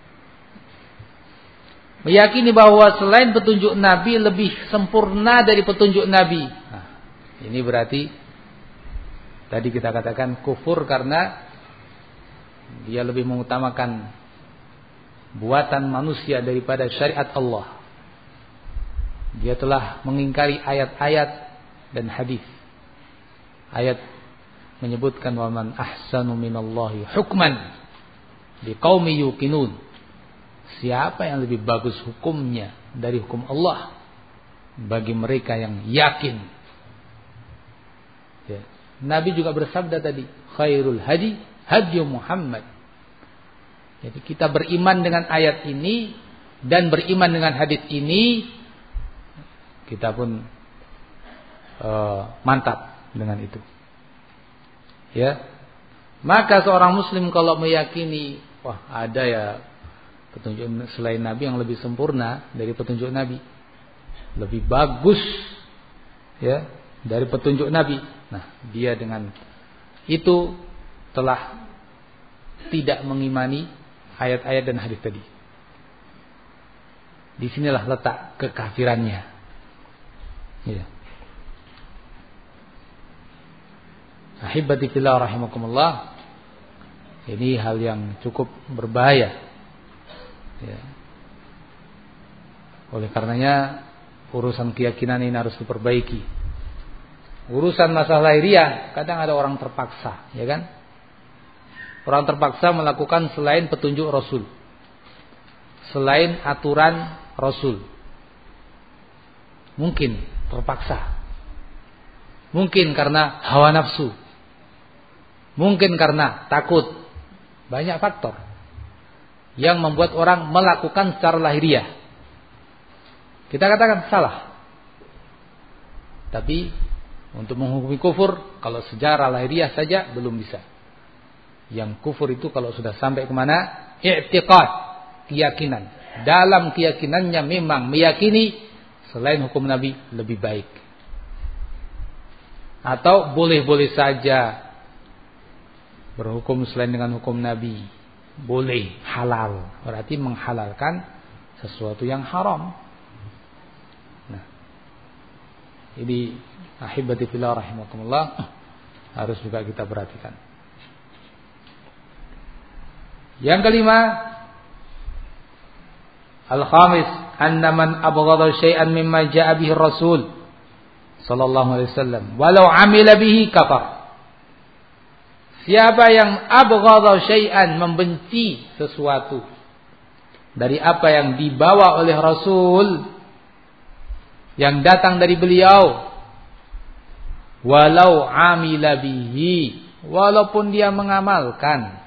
Meyakini bahwa selain petunjuk Nabi lebih sempurna dari petunjuk Nabi. Nah, ini berarti tadi kita katakan kufur karena dia lebih mengutamakan buatan manusia daripada syariat Allah. Dia telah mengingkari ayat-ayat dan hadis. Ayat menyebutkan wa man ahsanu minallahi hukman liqaumi yuqinun. Siapa yang lebih bagus hukumnya dari hukum Allah bagi mereka yang yakin. Ya. Nabi juga bersabda tadi, khairul hadi hadi Muhammad. Jadi kita beriman dengan ayat ini dan beriman dengan hadis ini, kita pun uh, mantap dengan itu. Ya. Maka seorang muslim kalau meyakini, wah ada ya petunjuk selain Nabi yang lebih sempurna dari petunjuk Nabi, lebih bagus ya dari petunjuk Nabi. Nah, dia dengan itu telah tidak mengimani ayat-ayat dan hadis tadi. Disinilah letak kekafirannya. Ya. Ahibati fillah rahimakumullah. Ini hal yang cukup berbahaya. Ya. Oleh karenanya urusan keyakinan ini harus diperbaiki. Urusan masalah lahiriah kadang ada orang terpaksa, ya kan? Orang terpaksa melakukan selain petunjuk Rasul, selain aturan Rasul. Mungkin terpaksa. Mungkin karena hawa nafsu. Mungkin karena takut. Banyak faktor yang membuat orang melakukan secara lahiriah. Kita katakan salah. Tapi untuk menghukumi kufur, kalau sejarah lahiriah saja belum bisa. Yang kufur itu kalau sudah sampai kemana? I'tiqad, keyakinan. Dalam keyakinannya memang meyakini selain hukum Nabi lebih baik. Atau boleh-boleh saja berhukum selain dengan hukum Nabi. Boleh, halal. Berarti menghalalkan sesuatu yang haram. Nah, ini ahibati fillah rahimakumullah harus juga kita perhatikan. Yang kelima, al-khamis, anna man abghadha syai'an mimma ja'a bihi Rasul sallallahu alaihi wasallam walau amila bihi kafar. Siapa yang abghadha syai'an, membenci sesuatu dari apa yang dibawa oleh Rasul yang datang dari beliau, walau amila bihi, walaupun dia mengamalkan,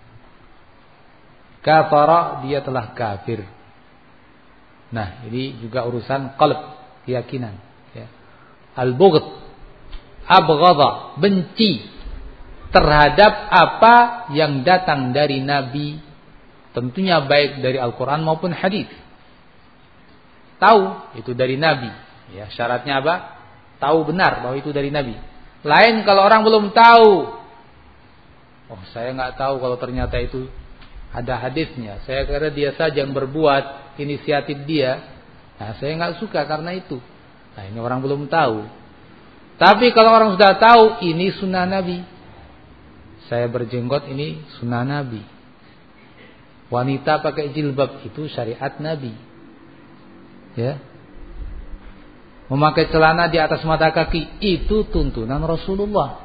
kafara, dia telah kafir. Nah, ini juga urusan qalb, keyakinan ya. Al-bughd, abghadha, benci terhadap apa yang datang dari Nabi, tentunya baik dari Al-Quran maupun hadis. Tahu itu dari Nabi ya, syaratnya apa? Tahu benar bahwa itu dari Nabi. Lain kalau orang belum tahu, oh saya nggak tahu kalau ternyata itu ada hadisnya, saya kira dia saja yang berbuat, inisiatif dia. Nah, saya nggak suka karena itu. Nah, ini orang belum tahu. Tapi kalau orang sudah tahu, ini sunnah Nabi, saya berjenggot ini sunnah Nabi, wanita pakai jilbab itu syariat Nabi ya, memakai celana di atas mata kaki itu tuntunan Rasulullah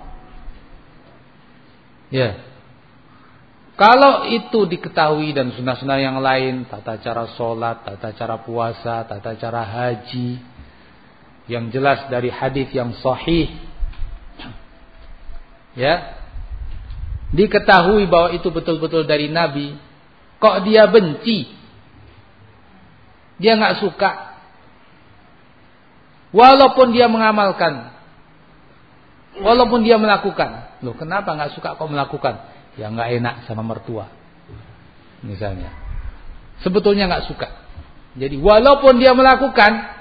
ya. Kalau itu diketahui dan sunnah-sunnah yang lain, tata cara sholat, tata cara puasa, tata cara haji, yang jelas dari hadis yang sahih, ya, diketahui bahwa itu betul-betul dari Nabi, kok dia benci, dia nggak suka, walaupun dia mengamalkan, walaupun dia melakukan. Loh, kenapa nggak suka kok melakukan? Ya nggak enak sama mertua misalnya, sebetulnya nggak suka. Jadi walaupun dia melakukan,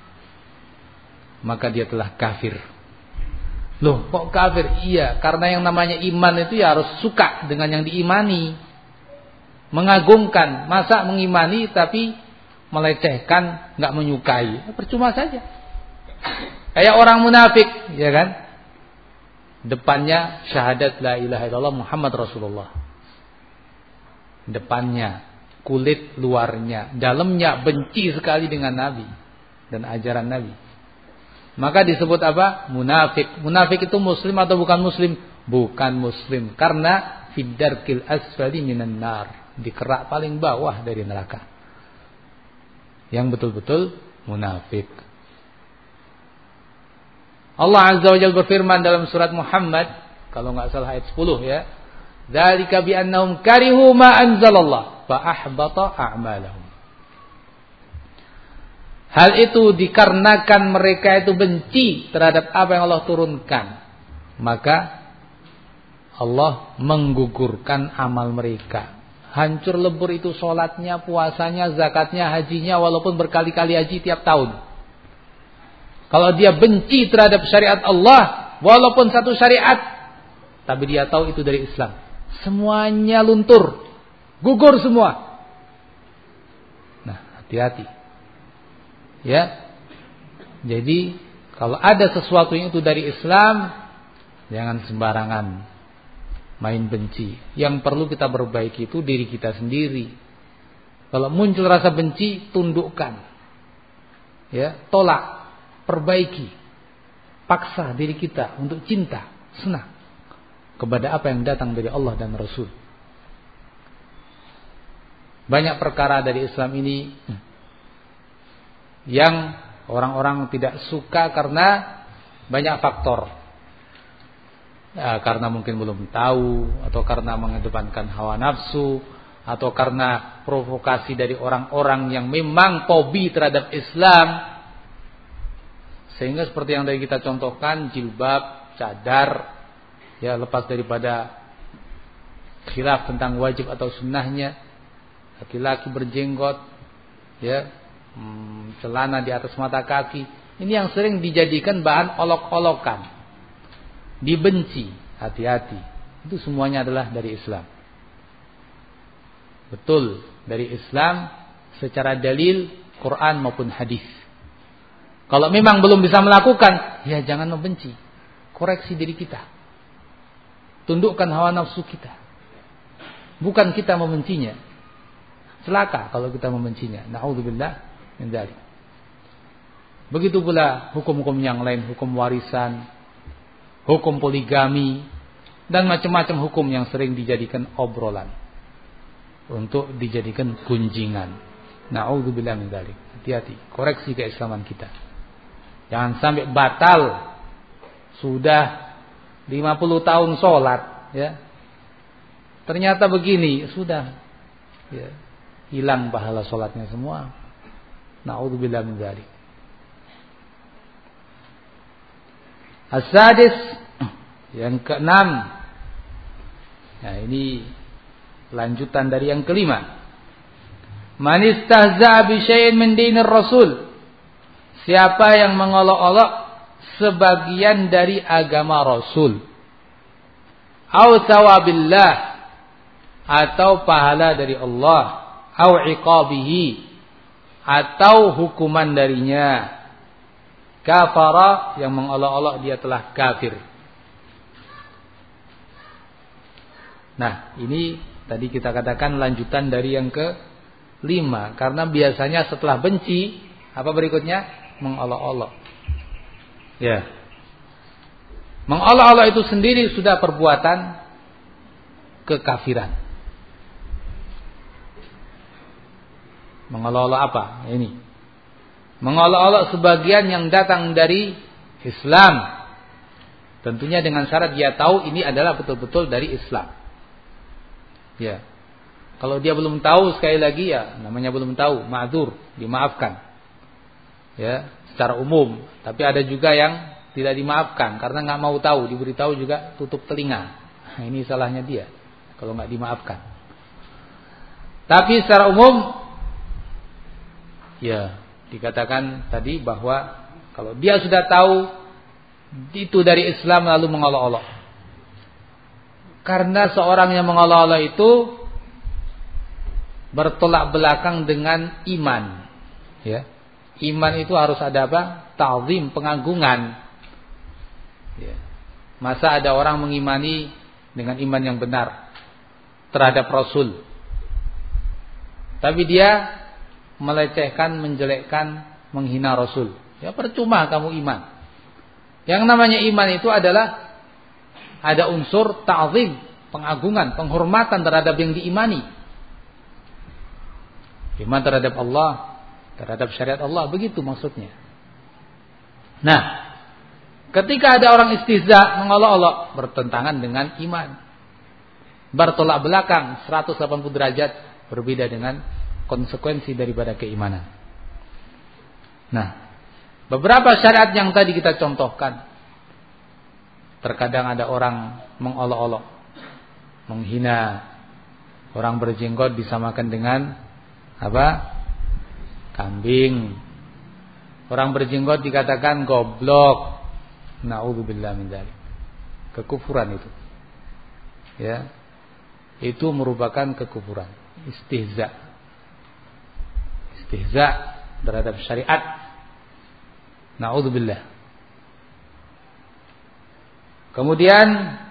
maka dia telah kafir. Loh, kok kafir? Iya, karena yang namanya iman itu ya harus suka dengan yang diimani, mengagungkan. Masa mengimani tapi melecehkan, nggak menyukai, percuma saja. Kayak orang munafik, ya kan? Depannya syahadat la ilaha illallah Muhammad Rasulullah. Depannya, kulit luarnya, dalamnya benci sekali dengan Nabi dan ajaran Nabi. Maka disebut apa? Munafik. Munafik itu muslim atau bukan muslim? Bukan muslim. Karena fiddarkil asfali minan nar, di kerak paling bawah dari neraka. Yang betul-betul munafik. Allah Azza wa Jalla berfirman dalam surat Muhammad, kalau enggak salah ayat sepuluh ya. Dzalika bi annahum karihu ma anzalallah fa ahbata a'malahum. Hal itu dikarenakan mereka itu benci terhadap apa yang Allah turunkan, maka Allah menggugurkan amal mereka. Hancur lebur itu sholatnya, puasanya, zakatnya, hajinya, walaupun berkali-kali haji tiap tahun. Kalau dia benci terhadap syariat Allah, walaupun satu syariat, tapi dia tahu itu dari Islam, semuanya luntur, gugur semua. Nah, hati-hati. Ya. Jadi, kalau ada sesuatu yang itu dari Islam, jangan sembarangan main benci. Yang perlu kita perbaiki itu diri kita sendiri. Kalau muncul rasa benci, tundukkan. Ya, tolak, perbaiki. Paksa diri kita untuk cinta, senang kepada apa yang datang dari Allah dan Rasul. Banyak perkara dari Islam ini yang orang-orang tidak suka karena banyak faktor. Ya, karena mungkin belum tahu, atau karena mengedepankan hawa nafsu, atau karena provokasi dari orang-orang yang memang fobi terhadap Islam. Sehingga seperti yang tadi kita contohkan, jilbab, cadar, ya lepas daripada khilaf tentang wajib atau sunnahnya, laki-laki berjenggot, ya hmm, celana di atas mata kaki, ini yang sering dijadikan bahan olok-olokan, dibenci. Hati-hati, itu semuanya adalah dari Islam. Betul, dari Islam secara dalil Quran maupun hadis. Kalau memang belum bisa melakukan, ya jangan membenci. Koreksi diri kita. Tundukkan hawa nafsu kita. Bukan kita membencinya. Celaka kalau kita membencinya. Na'udzubillah min dzalik. Begitu pula hukum-hukum yang lain, hukum warisan, hukum poligami, dan macam-macam hukum yang sering dijadikan obrolan untuk dijadikan gunjingan. Na'udzubillah min dzalik. Hati-hati, koreksi keislaman kita. Jangan sampai batal. Sudah lima puluh tahun sholat, ya. Ternyata begini, sudah ya, hilang pahala sholatnya semua. Na'udzubillah min dzalik. As-sadis, yang keenam. Nah, ini lanjutan dari yang kelima. Man istahza'a bi syai'in min dinir Rasul. Siapa yang mengolok-olok sebagian dari agama Rasul, au thawabillah, atau pahala dari Allah, au iqabihi, atau hukuman darinya, kafara, yang mengolok-olok dia telah kafir. Nah, ini tadi kita katakan lanjutan dari yang kelima, karena biasanya setelah benci, apa berikutnya? Mengolok-olok. Ya. Mengolok-olok itu sendiri sudah perbuatan kekafiran. Mengolok-olok apa? Ini. Mengolok-olok sebagian yang datang dari Islam. Tentunya dengan syarat dia tahu ini adalah betul-betul dari Islam. Ya. Kalau dia belum tahu, sekali lagi ya namanya belum tahu, ma'dzur, dimaafkan. Ya, secara umum. Tapi ada juga yang tidak dimaafkan karena nggak mau tahu, diberitahu juga tutup telinga. Nah, ini salahnya dia kalau nggak dimaafkan. Tapi secara umum, ya dikatakan tadi bahwa kalau dia sudah tahu itu dari Islam lalu mengolok-olok. Karena seorang yang mengolok-olok itu bertolak belakang dengan iman. Ya. Iman itu harus ada apa? Ta'zim, pengagungan. Ya. Masa ada orang mengimani dengan iman yang benar terhadap Rasul, tapi dia melecehkan, menjelekkan, menghina Rasul. Ya percuma kamu iman. Yang namanya iman itu adalah ada unsur ta'zim, pengagungan, penghormatan terhadap yang diimani. Iman terhadap Allah, terhadap syariat Allah, begitu maksudnya. Nah, ketika ada orang istihza, mengolok-olok, bertentangan dengan iman, bertolak belakang seratus delapan puluh derajat, berbeda dengan konsekuensi daripada keimanan. Nah, beberapa syariat yang tadi kita contohkan, terkadang ada orang mengolok-olok menghina. Orang berjenggot disamakan dengan apa? Kambing. Orang berjenggot dikatakan goblok. Na'udzubillah min dzalik. Kekufuran itu. Ya. Itu merupakan kekufuran. Istihza. Istihza terhadap syariat. Na'udzubillah. Kemudian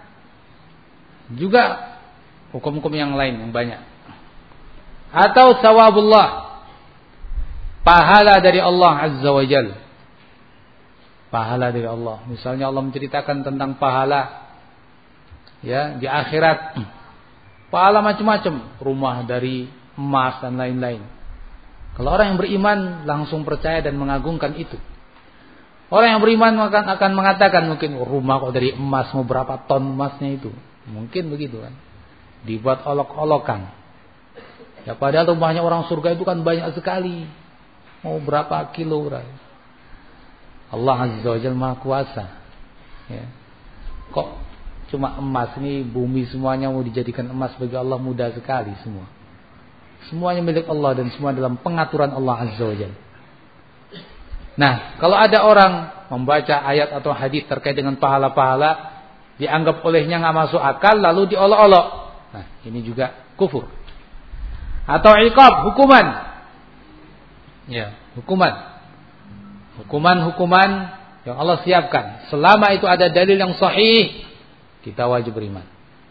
juga hukum-hukum yang lain yang banyak. Atau sawabullah, pahala dari Allah Azza wa Jalla. Pahala dari Allah. Misalnya Allah menceritakan tentang pahala ya di akhirat. Pahala macam-macam, rumah dari emas dan lain-lain. Kalau orang yang beriman langsung percaya dan mengagungkan itu. Orang yang beriman akan akan mengatakan mungkin rumah kok dari emas, mau berapa ton emasnya itu. Mungkin begitu kan. Dibuat olok-olokan. Ya padahal rumahnya orang surga itu kan banyak sekali. Mau berapa kilo berapa. Allah Azza wa Jalla Maha Kuasa. Ya. Kok cuma emas ini, bumi semuanya mau dijadikan emas bagi Allah mudah sekali semua. Semuanya milik Allah dan semua dalam pengaturan Allah Azza wa Jalla. Nah, kalau ada orang membaca ayat atau hadis terkait dengan pahala-pahala, dianggap olehnya nggak masuk akal, lalu diolok-olok. Nah, ini juga kufur. Atau iqab, hukuman. Ya, hukuman. Hukuman-hukuman yang Allah siapkan. Selama itu ada dalil yang sahih, kita wajib beriman.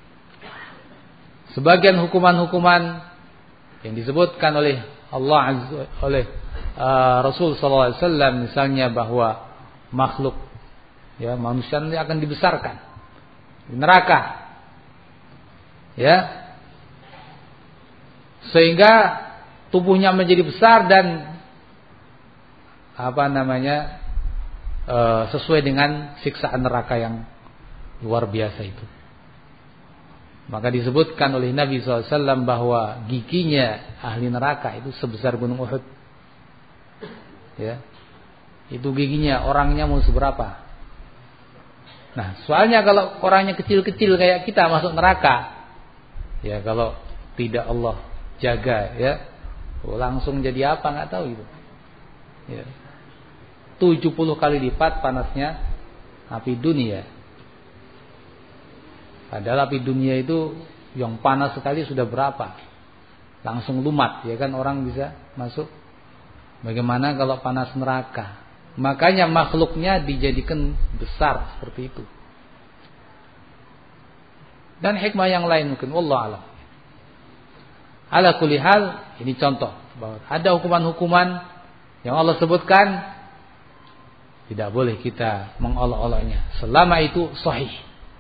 Sebagian hukuman-hukuman yang disebutkan oleh Allah Azza, oleh Uh, Rasul sallallahu alaihi wasallam misalnya bahwa makhluk ya manusia nanti akan dibesarkan di neraka ya sehingga tubuhnya menjadi besar dan apa namanya uh, sesuai dengan siksaan neraka yang luar biasa itu. Maka disebutkan oleh Nabi sallallahu alaihi wasallam bahwa giginya ahli neraka itu sebesar gunung Uhud. Ya, itu giginya, orangnya mau seberapa? Nah, soalnya kalau orangnya kecil-kecil kayak kita masuk neraka, ya kalau tidak Allah jaga, ya langsung jadi apa nggak tahu itu. Ya, tujuh puluh kali lipat panasnya api dunia. Padahal api dunia itu yang panas sekali sudah berapa? Langsung lumat, ya kan orang bisa masuk. Bagaimana kalau panas neraka? Makanya makhluknya dijadikan besar seperti itu. Dan hikmah yang lain mungkin wallahu a'lam. Ala kulli hal, ini contoh bahwa ada hukuman-hukuman yang Allah sebutkan tidak boleh kita mengolok-oloknya selama itu sahih.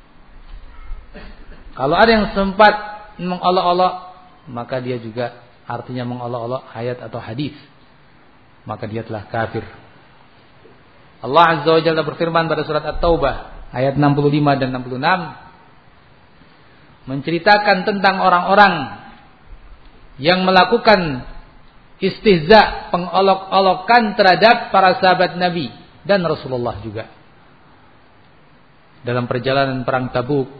Kalau ada yang sempat mengolok-olok, maka dia juga artinya mengolok-olok ayat atau hadis. Maka dia telah kafir. Allah Azza wa Jalla berfirman pada surat At-Taubah ayat enam puluh lima dan enam puluh enam menceritakan tentang orang-orang yang melakukan istihza, pengolok-olokan terhadap para sahabat Nabi dan Rasulullah juga. Dalam perjalanan perang Tabuk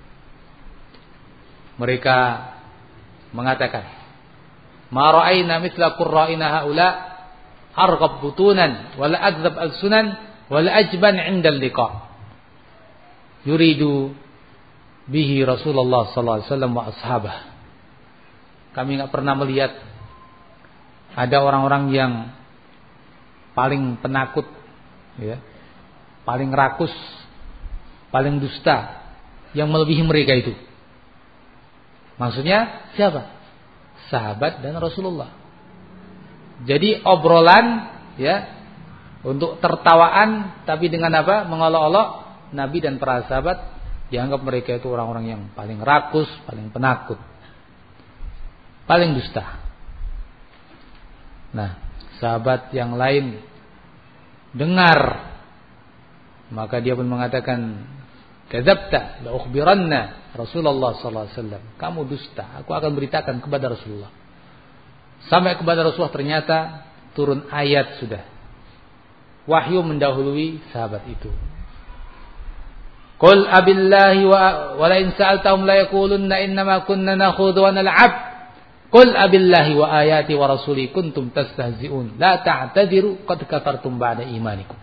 mereka mengatakan, "Ma ra'ayna mithla qurra'ina haula" arghab butunan wala adzab al-sunan wala ajban 'inda al-liqa. Yuridu bihi Rasulullah sallallahu alaihi wasallam wa ashabah. Kami enggak pernah melihat ada orang-orang yang paling penakut ya, paling rakus, paling dusta yang melebihi mereka itu. Maksudnya siapa? Sahabat dan Rasulullah. Jadi obrolan ya untuk tertawaan tapi dengan apa? Mengolok-olok Nabi dan para sahabat, dianggap mereka itu orang-orang yang paling rakus, paling penakut, paling dusta. Nah, sahabat yang lain dengar, maka dia pun mengatakan, "Kadzabta la ukhbiranna Rasulullah sallallahu alaihi wasallam." Kamu dusta, aku akan beritakan kepada Rasulullah. Sampai kepada Rasulullah ternyata turun ayat sudah. Wahyu mendahului sahabat itu. Qul abillahi wa wa la in sa'altahum la yaqulunna innama kunna nakhudhu wa nal'ab. Qul abillahi wa ayati wa rasuli kuntum tastahzi'un. La ta'tadiru qad kafartum ba'da imanikum.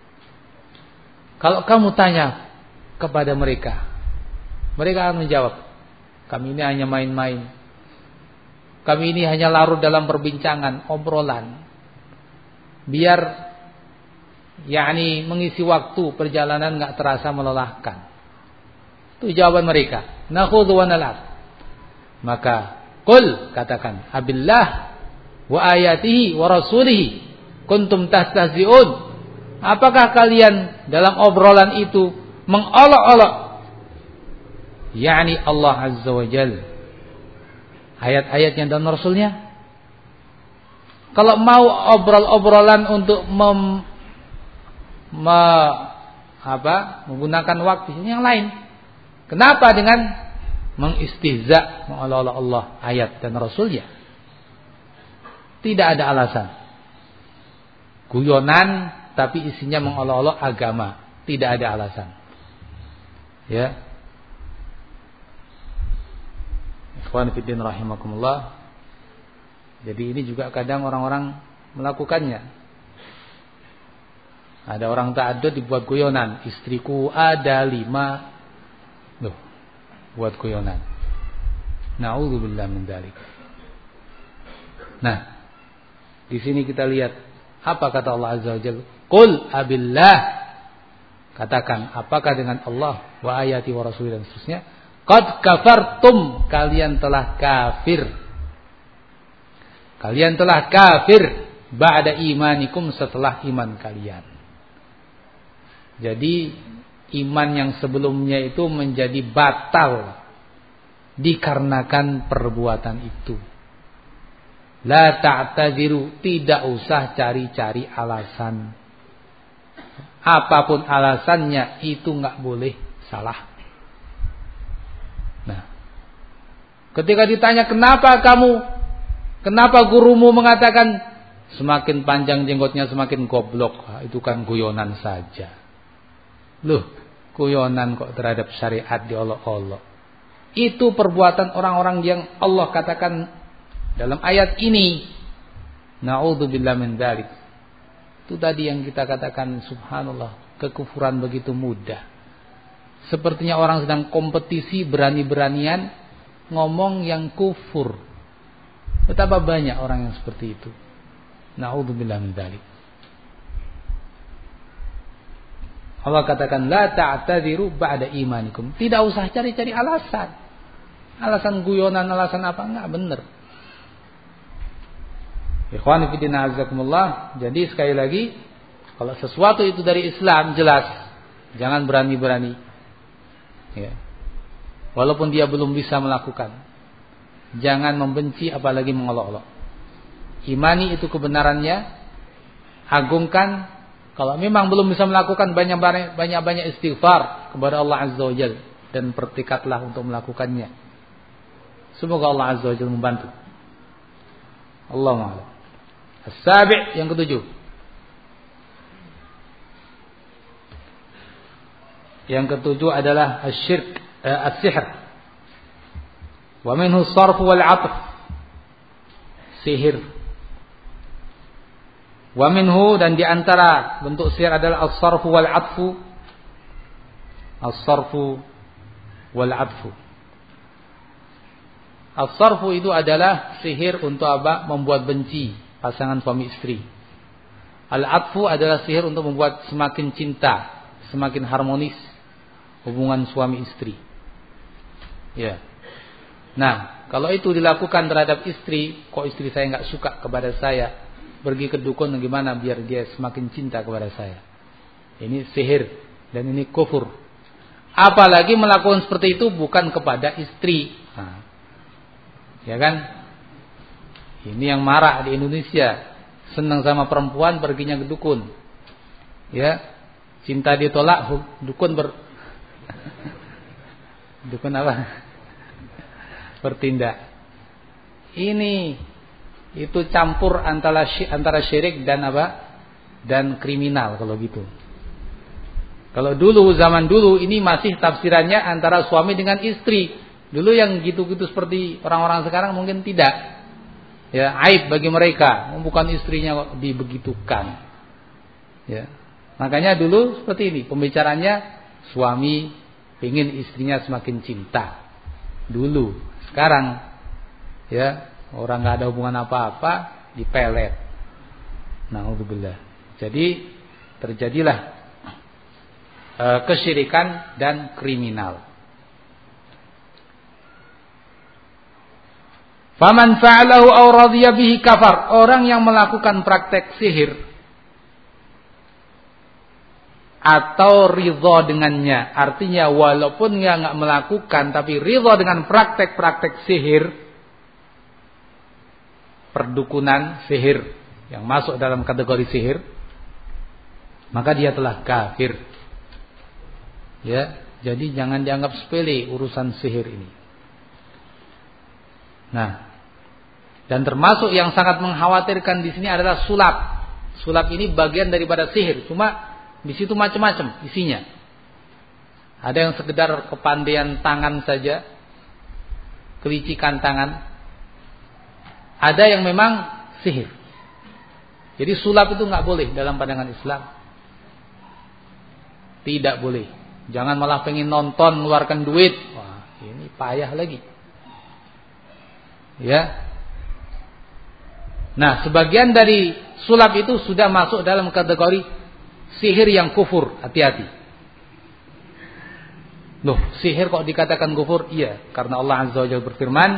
Kalau kamu tanya kepada mereka, mereka akan menjawab, kami ini hanya main-main. Kami ini hanya larut dalam perbincangan, obrolan. Biar yakni mengisi waktu perjalanan enggak terasa melelahkan. Itu jawaban mereka. Nakhudhu wa nal'ab. Maka qul, katakan, abillah wa ayatihi wa rasulihi kuntum tastahzi'un. Apakah kalian dalam obrolan itu mengolok-olok yakni Allah Azza wa Jalla, ayat-ayatnya dan Rasulnya? Kalau mau obrol-obrolan untuk mem, me, apa, menggunakan waktu yang lain, kenapa dengan mengistihza, mengolok-olok Allah, ayat dan Rasulnya? Tidak ada alasan. Guyonan tapi isinya mengolok-olok agama, tidak ada alasan. Ya. Ikhwan fillah rahimakumullah. Jadi ini juga kadang orang-orang melakukannya. Ada orang ta'addud dibuat guyonan, istriku ada lima. Loh, buat guyonan. Na'udzubillah min dzalik. Nah, di sini kita lihat apa kata Allah Azza wa Jalla? Qul abillah. Katakan, apakah dengan Allah wa ayati wa rasul dan seterusnya? Qad kafartum, kalian telah kafir. Kalian telah kafir ba'da imanikum, setelah iman kalian. Jadi iman yang sebelumnya itu menjadi batal dikarenakan perbuatan itu. La ta'tadiru, tidak usah cari-cari alasan. Apapun alasannya itu enggak boleh salah. Nah, ketika ditanya kenapa kamu, kenapa gurumu mengatakan semakin panjang jenggotnya semakin goblok, ah, itu kan guyonan saja. Loh, guyonan kok terhadap syariat diolok-olok. Itu perbuatan orang-orang yang Allah katakan dalam ayat ini, na'udzubillah min dzalik. Itu tadi yang kita katakan, subhanallah, kekufuran begitu mudah. Sepertinya orang sedang kompetisi berani-beranian ngomong yang kufur. Betapa banyak orang yang seperti itu. Na'udzubillah min dzalik. Allah katakan la ta'tadiru ba'da imanikum. Tidak usah cari-cari alasan. Alasan guyonan, alasan apa, enggak benar. Ikhwan fillah azakumullah. Jadi sekali lagi, kalau sesuatu itu dari Islam jelas, jangan berani-berani. Ya. Walaupun dia belum bisa melakukan, jangan membenci apalagi mengolok-olok. Imani itu kebenarannya, agungkan. Kalau memang belum bisa melakukan, banyak-banyak istighfar kepada Allah Azza wa Jalla dan bertekadlah untuk melakukannya. Semoga Allah Azza wa Jalla membantu. Allahu a'lam. As-sabi', yang ketujuh. Yang ketujuh adalah asyirk, eh, as-sihr. Wa minhu as-sarf wal 'atf. Sihir. Wa minhu, dan di antara bentuk sihir adalah as-sarf wal 'atfu. As-sarf wal 'atfu. As-sarfu itu adalah sihir untuk apa? Membuat benci pasangan suami istri. Al-'atfu adalah sihir untuk membuat semakin cinta, semakin harmonis hubungan suami istri. Ya. Nah, kalau itu dilakukan terhadap istri, kok istri saya enggak suka kepada saya, pergi ke dukun gimana biar dia semakin cinta kepada saya. Ini sihir dan ini kufur. Apalagi melakukan seperti itu bukan kepada istri. Nah, ya kan? Ini yang marak di Indonesia. Senang sama perempuan, perginya ke dukun. Ya, cinta ditolak, dukun ber dukun apa? Bertindak. Ini itu campur antara antara syirik dan apa? Dan kriminal kalau gitu. Kalau dulu, zaman dulu ini masih tafsirannya antara suami dengan istri. Dulu yang gitu-gitu seperti orang-orang sekarang mungkin tidak. Ya, aib bagi mereka, bukan istrinya kok dibegitukan. Ya. Makanya dulu seperti ini, pembicaranya suami ingin istrinya semakin cinta. Dulu, sekarang ya, orang enggak ada hubungan apa-apa dipelet. Na'udzubillah. Jadi terjadilah e, kesyirikan dan kriminal. Faman fa'alahu aw radiya bihi kafar. Orang yang melakukan praktek sihir atau ridha dengannya, artinya walaupun dia enggak melakukan tapi ridha dengan praktek-praktek sihir, perdukunan sihir yang masuk dalam kategori sihir, maka dia telah kafir. Ya, jadi jangan dianggap sepele urusan sihir ini. Nah, dan termasuk yang sangat mengkhawatirkan di sini adalah sulap. Sulap ini bagian daripada sihir, cuma di situ macam-macam isinya. Ada yang sekedar kepandaian tangan saja, kelicikan tangan. Ada yang memang sihir. Jadi sulap itu nggak boleh dalam pandangan Islam. Tidak boleh. Jangan malah pengen nonton mengeluarkan duit. Wah, ini payah lagi. Ya. Nah, sebagian dari sulap itu sudah masuk dalam kategori sihir yang kufur. Hati-hati. Loh, sihir kok dikatakan kufur? Iya, karena Allah Azza wa Jalla berfirman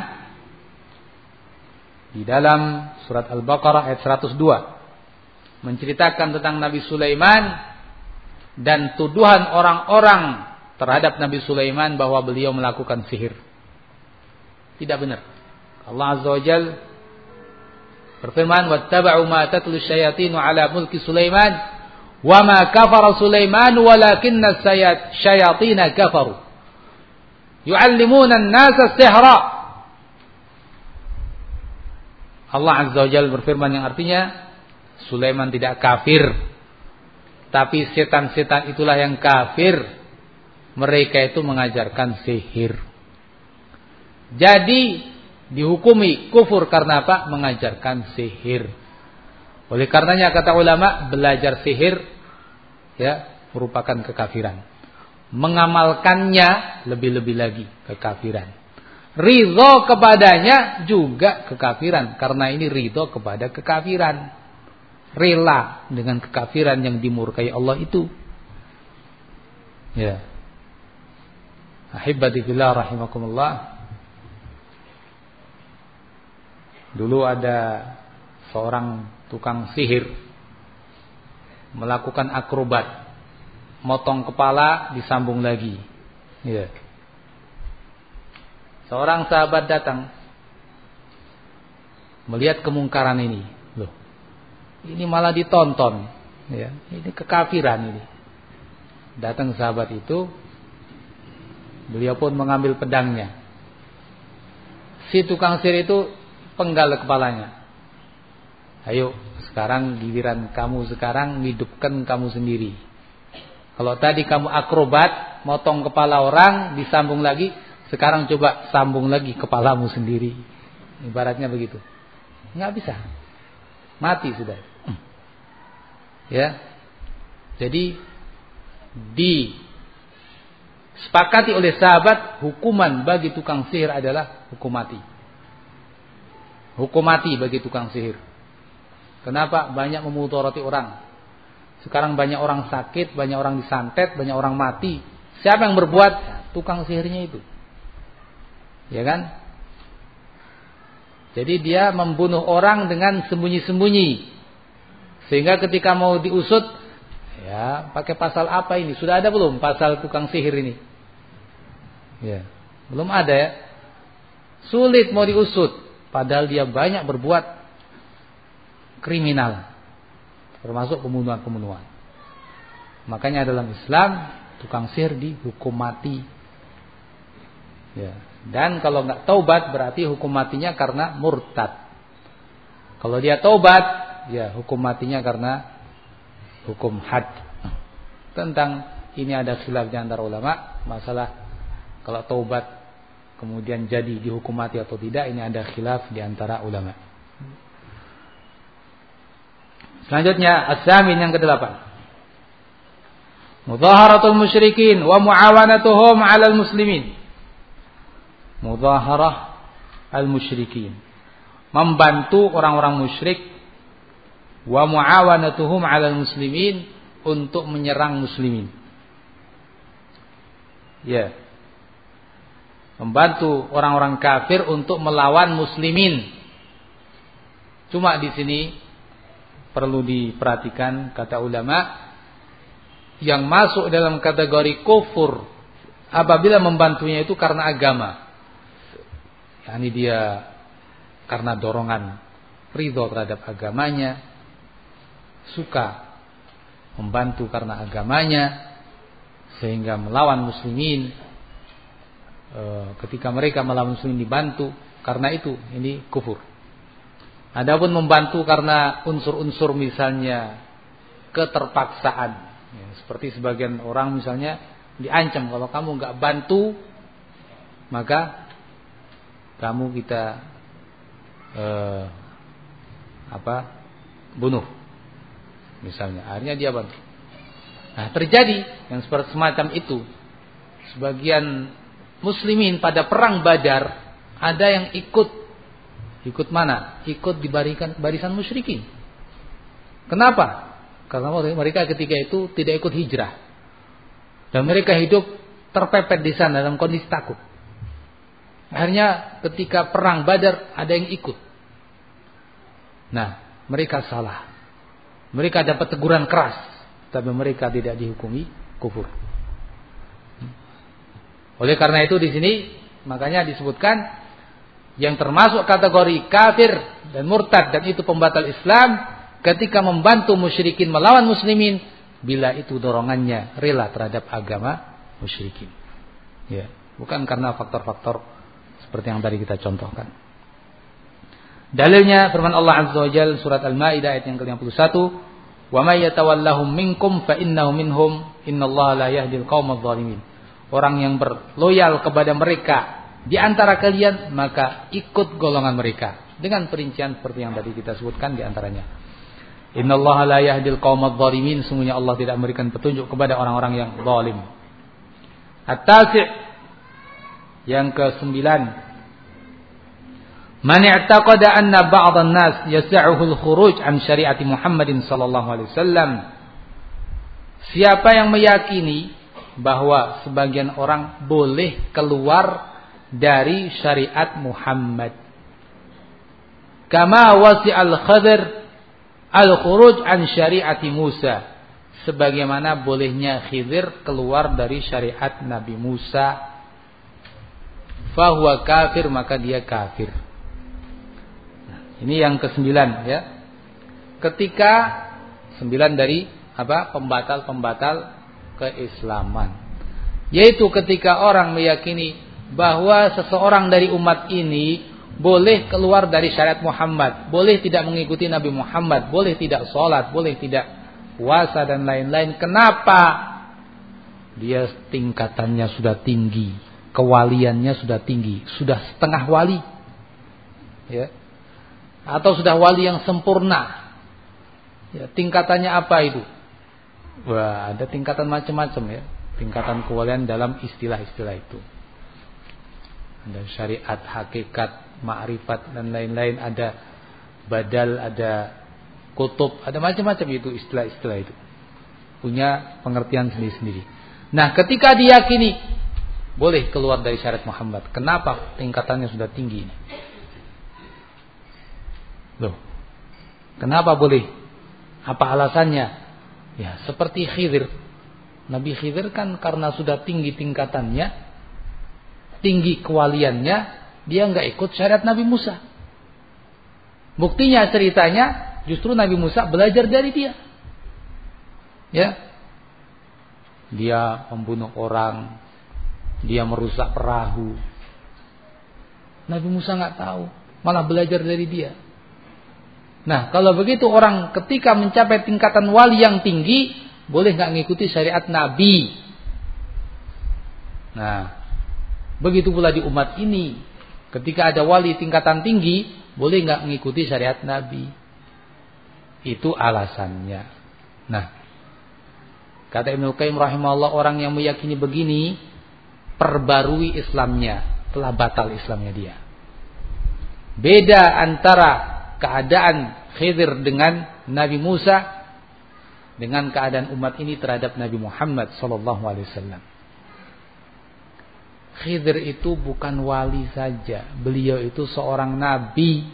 di dalam surat Al-Baqarah ayat seratus dua, menceritakan tentang Nabi Sulaiman dan tuduhan orang-orang terhadap Nabi Sulaiman bahwa beliau melakukan sihir. Tidak benar. Allah Azza wa Jalla berfirman, "Wattaba'u ma tatlu syayatinu 'ala mulki Sulaiman, wa ma kafara Sulaiman walakinna syayatina kafaru. Yu'allimuna an-nasa as-sihra." Allah Azza wa Jalla berfirman yang artinya Sulaiman tidak kafir, tapi setan-setan itulah yang kafir. Mereka itu mengajarkan sihir. Jadi dihukumi kufur karena apa? Mengajarkan sihir. Oleh karenanya kata ulama, belajar sihir ya merupakan kekafiran. Mengamalkannya lebih-lebih lagi kekafiran. Ridho kepadanya juga kekafiran, karena ini ridho kepada kekafiran. Rela dengan kekafiran yang dimurkai Allah itu. Ya. Ahibati fillah rahimakumullah. Dulu ada seorang tukang sihir melakukan akrobat, motong kepala disambung lagi. Ya. Seorang sahabat datang melihat kemungkaran ini. Loh, ini malah ditonton, ya. Ini kekafiran ini. Datang sahabat itu, beliau pun mengambil pedangnya. Si tukang sihir itu penggal kepalanya. Ayo, sekarang giliran kamu sekarang hidupkan kamu sendiri. Kalau tadi kamu akrobat, motong kepala orang, disambung lagi, sekarang coba sambung lagi kepalamu sendiri. Ibaratnya begitu. Nggak bisa. Mati sudah. Ya. Jadi disepakati oleh sahabat, hukuman bagi tukang sihir adalah hukum mati. Hukum mati bagi tukang sihir. Kenapa? Banyak memudarati orang. Sekarang banyak orang sakit, banyak orang disantet, banyak orang mati. Siapa yang berbuat? Tukang sihirnya itu. Ya kan? Jadi dia membunuh orang dengan sembunyi-sembunyi. Sehingga ketika mau diusut, ya, pakai pasal apa ini? Sudah ada belum pasal tukang sihir ini? Ya, belum ada ya. Sulit mau diusut, padahal dia banyak berbuat kriminal, termasuk pembunuhan-pembunuhan. Makanya dalam Islam tukang sihir dihukum mati. Ya. Dan kalau nggak taubat berarti hukum matinya karena murtad. Kalau dia taubat, ya hukum matinya karena hukum had. Tentang ini ada khilaf di antara ulama. Masalah kalau taubat kemudian jadi dihukum mati atau tidak, ini ada khilaf di antara ulama. Selanjutnya as-samin yang kedelapan. Mudhaharatul musyrikin wa muawanatuhum 'alal muslimin. Mudhaharah al-musyrikin, membantu orang-orang musyrik, wa muawanatuhum 'alal muslimin, untuk menyerang muslimin. Ya. Membantu orang-orang kafir untuk melawan muslimin. Cuma di sini perlu diperhatikan, kata ulama, yang masuk dalam kategori kufur apabila membantunya itu karena agama. Yani dia karena dorongan ridho terhadap agamanya, suka membantu karena agamanya, sehingga melawan muslimin. E, ketika mereka melawan muslimin dibantu karena itu, ini kufur. Adapun membantu karena unsur-unsur misalnya keterpaksaan, ya, seperti sebagian orang misalnya diancam, kalau kamu nggak bantu maka kamu kita eh, apa bunuh, misalnya. Akhirnya dia bantu. Nah, terjadi yang seperti semacam itu. Sebagian muslimin pada perang Badar ada yang ikut. Ikut mana? Ikut di barisan, barisan musyrikin. Kenapa? Karena mereka ketika itu tidak ikut hijrah. Dan mereka hidup terpepet di sana dalam kondisi takut. Akhirnya ketika perang Badar ada yang ikut. Nah, mereka salah. Mereka dapat teguran keras, tapi mereka tidak dihukumi kufur. Oleh karena itu di sini makanya disebutkan yang termasuk kategori kafir dan murtad dan itu pembatal Islam ketika membantu musyrikin melawan muslimin bila itu dorongannya rela terhadap agama musyrikin. Ya, bukan karena faktor-faktor seperti yang tadi kita contohkan. Dalilnya firman Allah Azza wa Jalla surat Al-Maidah ayat yang ke lima puluh satu, "Wa may yatawallahum minkum fa innahu minhum, innallaha la yahdil qaumadh dhalimin." Orang yang berloyal kepada mereka di antara kalian maka ikut golongan mereka, dengan perincian seperti yang tadi kita sebutkan di antaranya. Innallaha la yahdil qaumadh dhalimin, sungguhnya Allah tidak memberikan petunjuk kepada orang-orang yang zalim. At-tasi' yang kesembilan, man i'taqada anna ba'd an-nas yas'uhu al-khuruj an syariati Muhammadin sallallahu alaihi wasallam. Siapa yang meyakini bahwa sebagian orang boleh keluar dari syariat Muhammad, kama wasi'al Khadir al-khuruj an syariati Musa, sebagaimana bolehnya Khidir keluar dari syariat Nabi Musa, fahuwa kafir, maka dia kafir. Nah, ini yang kesembilan, ya. Ketika sembilan dari apa? Pembatal-pembatal keislaman. Yaitu ketika orang meyakini bahwa seseorang dari umat ini boleh keluar dari syariat Muhammad, boleh tidak mengikuti Nabi Muhammad, boleh tidak sholat, boleh tidak puasa dan lain-lain. Kenapa? Dia tingkatannya sudah tinggi, kewaliannya sudah tinggi, sudah setengah wali, ya, atau sudah wali yang sempurna. Ya, tingkatannya apa itu? Wah, ada tingkatan macam-macam, ya, tingkatan kewalian dalam istilah-istilah itu. Ada syariat, hakikat, ma'rifat dan lain-lain, ada badal, ada kutub, ada macam-macam itu istilah-istilah itu. Punya pengertian sendiri-sendiri. Nah, ketika diyakini boleh keluar dari syariat Muhammad, kenapa tingkatannya sudah tinggi ini? Loh, kenapa boleh? Apa alasannya? Ya, seperti Khidir. Nabi Khidir kan karena sudah tinggi tingkatannya, tinggi kewaliannya, dia nggak ikut syariat Nabi Musa. Buktinya ceritanya justru Nabi Musa belajar dari dia. Ya, dia membunuh orang, dia merusak perahu. Nabi Musa nggak tahu, malah belajar dari dia. Nah, kalau begitu orang ketika mencapai tingkatan wali yang tinggi, boleh nggak ngikuti syariat Nabi? Nah, begitu pula di umat ini, ketika ada wali tingkatan tinggi, boleh nggak mengikuti syariat Nabi? Itu alasannya. Nah, kata Ibnu Qayyim rahimahullah, orang yang meyakini begini, perbarui Islamnya, telah batal Islamnya dia. Beda antara keadaan Khidir dengan Nabi Musa dengan keadaan umat ini terhadap Nabi Muhammad sallallahu alaihi wasallam. Khidir itu bukan wali saja, beliau itu seorang nabi.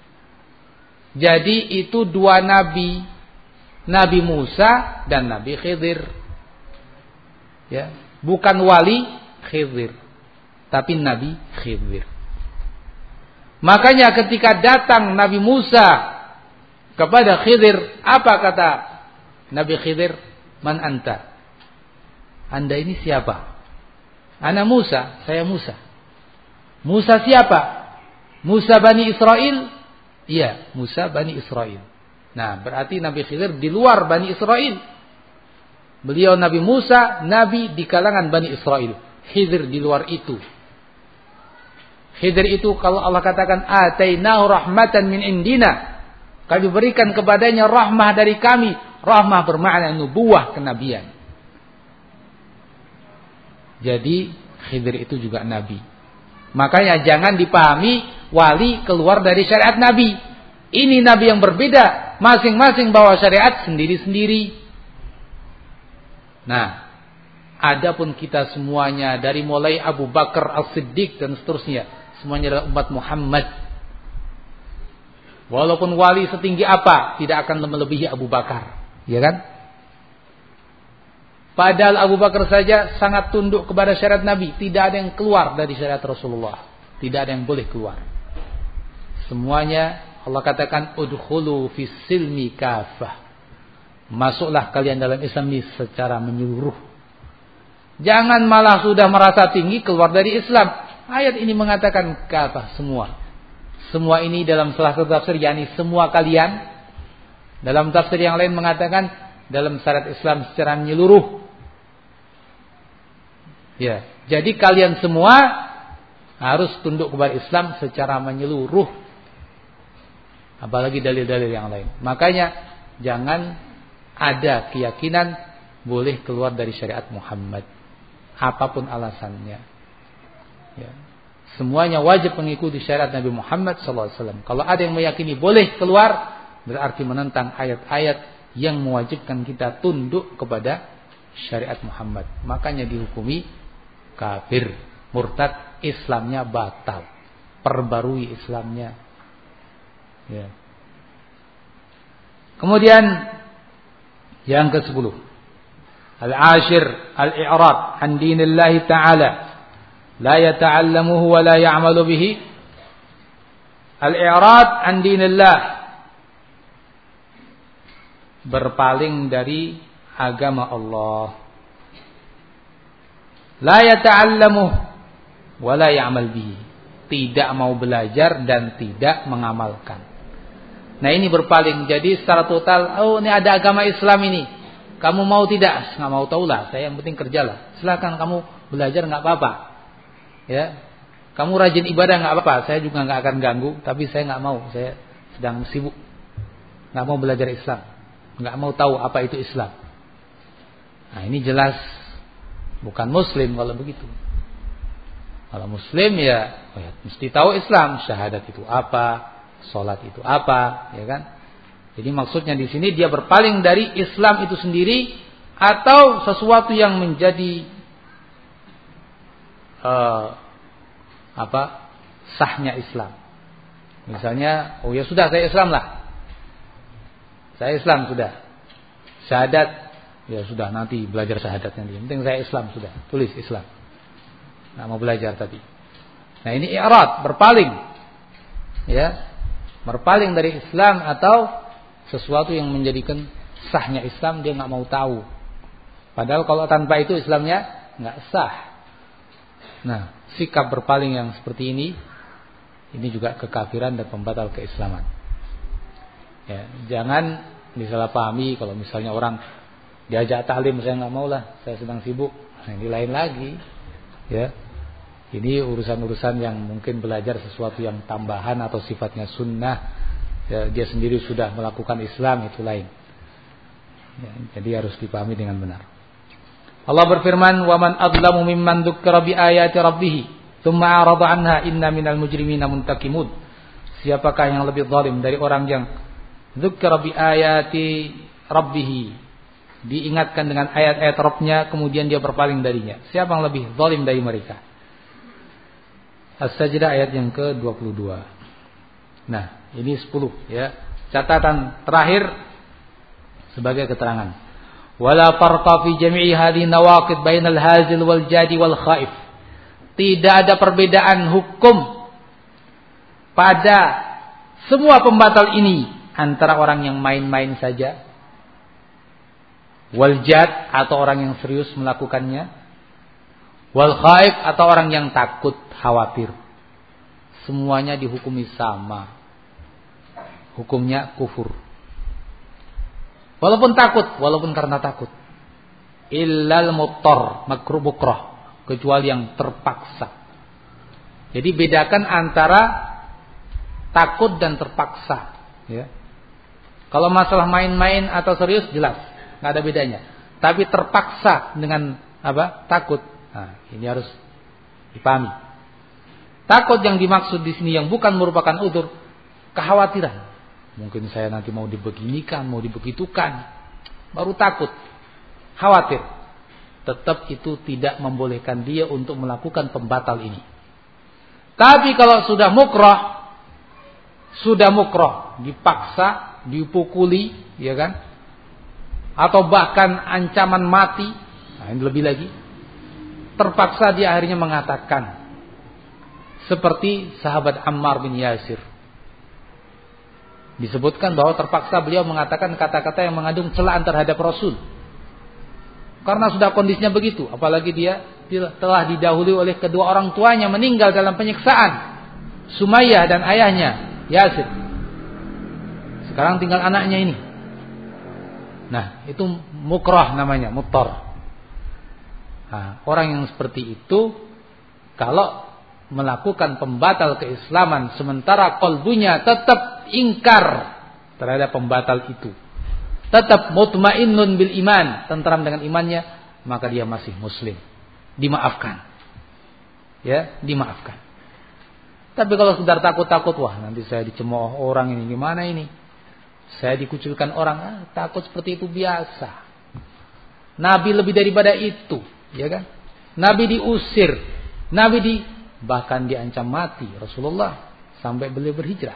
Jadi itu dua nabi, Nabi Musa dan Nabi Khidir. Ya, bukan wali Khidir, tapi Nabi Khidir. Makanya ketika datang Nabi Musa kepada Khidir, apa kata Nabi Khidir? Man anta? Anda ini siapa? Ana Musa, saya Musa. Musa siapa? Musa Bani Israel? Iya, Musa Bani Israel. Nah, berarti Nabi Khidir di luar Bani Israel. Beliau Nabi Musa, Nabi di kalangan Bani Israel. Khidir di luar itu. Khidir itu kalau Allah katakan atainahu rahmatan min indina, kami berikan kepadanya rahmah dari kami. Rahmah bermakna nubuwah, kenabian. Jadi Khidir itu juga nabi. Makanya jangan dipahami wali keluar dari syariat Nabi. Ini nabi yang berbeda, masing-masing bawa syariat sendiri-sendiri. Nah, adapun kita semuanya dari mulai Abu Bakar As-Siddiq dan seterusnya, semuanya adalah umat Muhammad. Walaupun wali setinggi apa, tidak akan melebihi Abu Bakar, ya kan? Padahal Abu Bakar saja sangat tunduk kepada syariat Nabi, tidak ada yang keluar dari syariat Rasulullah, tidak ada yang boleh keluar. Semuanya Allah katakan udkhulu fis silmi kafah. Masuklah kalian dalam Islam ini secara menyeluruh. Jangan malah sudah merasa tinggi keluar dari Islam. Ayat ini mengatakan kafah semua. Semua ini dalam salah satu tafsir yakni semua kalian. Dalam tafsir yang lain mengatakan dalam syariat Islam secara menyeluruh. Ya, jadi kalian semua harus tunduk kepada Islam secara menyeluruh. Apalagi dalil-dalil yang lain. Makanya jangan ada keyakinan boleh keluar dari syariat Muhammad, apapun alasannya. Ya. Semuanya wajib mengikuti syariat Nabi Muhammad sallallahu alaihi wasallam. Kalau ada yang meyakini boleh keluar, berarti menentang ayat-ayat yang mewajibkan kita tunduk kepada syariat Muhammad. Makanya dihukumi kafir, murtad, Islamnya batal. Perbarui Islamnya. Ya. Kemudian yang kesepuluh, al-ashir al-i'rad an dinillahi ta'ala la yata'allamuhu wa la ya'malu bihi. Al-i'rad an dinillah, berpaling dari agama Allah. La yata'allamuhu wa la ya'mal bihi, tidak mau belajar dan tidak mengamalkan. Nah ini berpaling. Jadi secara total, oh ini ada agama Islam ini, kamu mau tidak? Nggak mau, tahulah, saya yang penting kerjalah. Silakan kamu belajar, nggak apa-apa. Ya, kamu rajin ibadah nggak apa-apa. Saya juga nggak akan ganggu. Tapi saya nggak mau. Saya sedang sibuk, nggak mau belajar Islam, nggak mau tahu apa itu Islam. Nah ini jelas bukan Muslim kalau begitu. Kalau Muslim ya, oh ya mesti tahu Islam, syahadat itu apa, sholat itu apa, ya kan? Jadi maksudnya di sini dia berpaling dari Islam itu sendiri atau sesuatu yang menjadi uh, apa sahnya Islam. Misalnya, oh ya sudah saya Islam lah, saya Islam sudah, syahadat ya sudah nanti belajar syahadatnya. Yang penting saya Islam sudah, tulis Islam. Nggak mau belajar tadi. Nah ini i'rad, berpaling, ya, berpaling dari Islam atau sesuatu yang menjadikan sahnya Islam dia nggak mau tahu. Padahal kalau tanpa itu Islamnya nggak sah. Nah sikap berpaling yang seperti ini, ini juga kekafiran dan pembatal keislaman. Ya, jangan disalahpahami kalau misalnya orang diajak taklim, saya nggak mau lah, saya sedang sibuk. Nah, ini lain lagi. Ya. Ini urusan-urusan yang mungkin belajar sesuatu yang tambahan atau sifatnya sunnah, ya, dia sendiri sudah melakukan Islam, itu lain. Ya, jadi harus dipahami dengan benar. Allah berfirman, "Wa man adlamu mimman dzukkira bi ayati rabbih, tsumma a'rada 'anha, inna minal mujrimina muntakimun." Siapakah yang lebih zalim dari orang yang dzukkira bi ayati rabbih, diingatkan dengan ayat-ayat Rabb-nya kemudian dia berpaling darinya? Siapa yang lebih zalim dari mereka? As-Sajdah ayat yang ke dua puluh dua. Nah, ini sepuluh ya. Catatan terakhir sebagai keterangan. Wala farqa fi jami'i hadhihi nawaqid bainal hazil wal jadi wal khaif. Tidak ada perbedaan hukum pada semua pembatal ini antara orang yang main-main saja, wal jad atau orang yang serius melakukannya, wal khaif atau orang yang takut, khawatir. Semuanya dihukumi sama. Hukumnya kufur. Walaupun takut, walaupun karena takut. Illal muttar, makruh bukrah, kecuali yang terpaksa. Jadi bedakan antara takut dan terpaksa, ya. Kalau masalah main-main atau serius jelas, nggak ada bedanya. Tapi terpaksa dengan apa? Takut. Nah, ini harus dipahami. Takut yang dimaksud di sini yang bukan merupakan udzur, kekhawatiran. Mungkin saya nanti mau dibeginikan, mau dibegitukan, baru takut, khawatir. Tetap itu tidak membolehkan dia untuk melakukan pembatal ini. Tapi kalau sudah mukrah, sudah mukrah, dipaksa, dipukuli, ya kan? Atau bahkan ancaman mati, nah ini lebih lagi. Terpaksa dia akhirnya mengatakan seperti sahabat Ammar bin Yasir. Disebutkan bahwa terpaksa beliau mengatakan kata-kata yang mengandung celaan terhadap Rasul. Karena sudah kondisinya begitu, apalagi dia telah didahului oleh kedua orang tuanya meninggal dalam penyiksaan, Sumayyah dan ayahnya Yasir. Sekarang tinggal anaknya ini. Nah, itu mukrah namanya, muttar. Nah, orang yang seperti itu kalau melakukan pembatal keislaman sementara qalbunya tetap ingkar terhadap pembatal itu, tetap mutmainnun bil iman, tentram dengan imannya, maka dia masih muslim, dimaafkan. Ya, dimaafkan. Tapi kalau sekedar takut-takut, wah nanti saya dicemooh orang ini, gimana ini? Saya dikucilkan orang, ah, takut seperti itu biasa. Nabi lebih daripada itu, ya kan? Nabi diusir, Nabi di bahkan diancam mati Rasulullah sampai beliau berhijrah.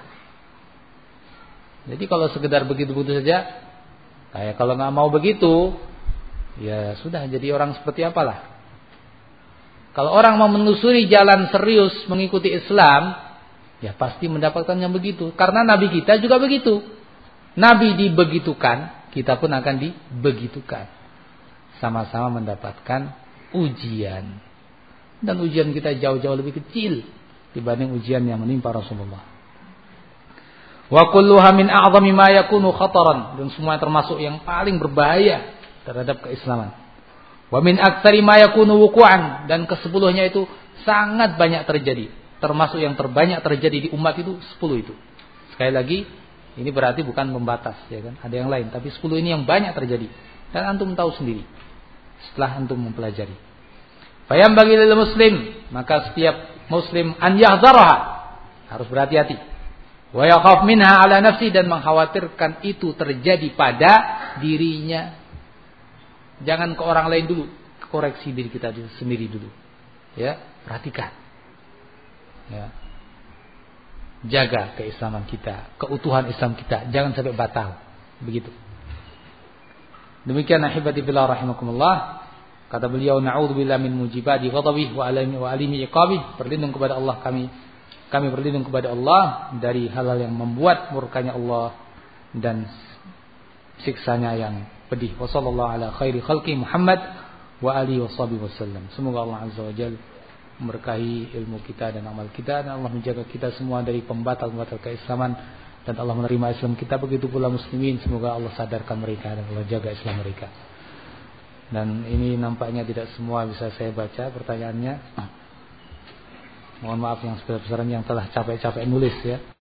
Jadi kalau sekedar begitu-begitu saja, kayak kalau nggak mau begitu, ya sudah jadi orang seperti apalah. Kalau orang mau menelusuri jalan serius mengikuti Islam, ya pasti mendapatkan yang begitu. Karena Nabi kita juga begitu. Nabi dibegitukan, kita pun akan dibegitukan. Sama-sama mendapatkan ujian. Dan ujian kita jauh-jauh lebih kecil dibanding ujian yang menimpa Rasulullah. Wa kulluha min a'zami ma yakunu khataran, dan semua termasuk yang paling berbahaya terhadap keislaman. Wa min aktsari ma yakunu wuqu'an, dan kesepuluhnya itu sangat banyak terjadi, termasuk yang terbanyak terjadi di umat itu sepuluh itu. Sekali lagi, ini berarti bukan membatas, ya kan? Ada yang lain, tapi sepuluh ini yang banyak terjadi. Dan antum tahu sendiri setelah antum mempelajari. Fayam bagi lil muslim, maka setiap muslim an yahdharaha, harus berhati-hati. Wa yakhaf minha ala nafsi, dan mengkhawatirkan itu terjadi pada dirinya. Jangan ke orang lain dulu, koreksi diri kita sendiri dulu. Ya, perhatikan. Ya. Jaga keislaman kita, keutuhan Islam kita, jangan sampai batal. Begitu. Demikian ahibati billah rahimakumullah. Kata beliau, na'udzubillah min mujibati ghadabihi wa alimi wa alimi iqabihi. Berlindung kepada Allah kami. Kami berlindung kepada Allah dari hal-hal yang membuat murkanya Allah dan siksanya yang pedih. Wa sallallahu ala khairi khalqi Muhammad wa alihi washabihi wasallam. Semoga Allah azza wa jalla memberkahi ilmu kita dan amal kita, dan Allah menjaga kita semua dari pembatal-pembatal keislaman, dan Allah menerima Islam kita. Begitu pula muslimin, semoga Allah sadarkan mereka dan Allah jaga Islam mereka. Dan ini nampaknya tidak semua bisa saya baca pertanyaannya. Mohon maaf yang sebesar-besarnya yang telah capek-capek nulis ya.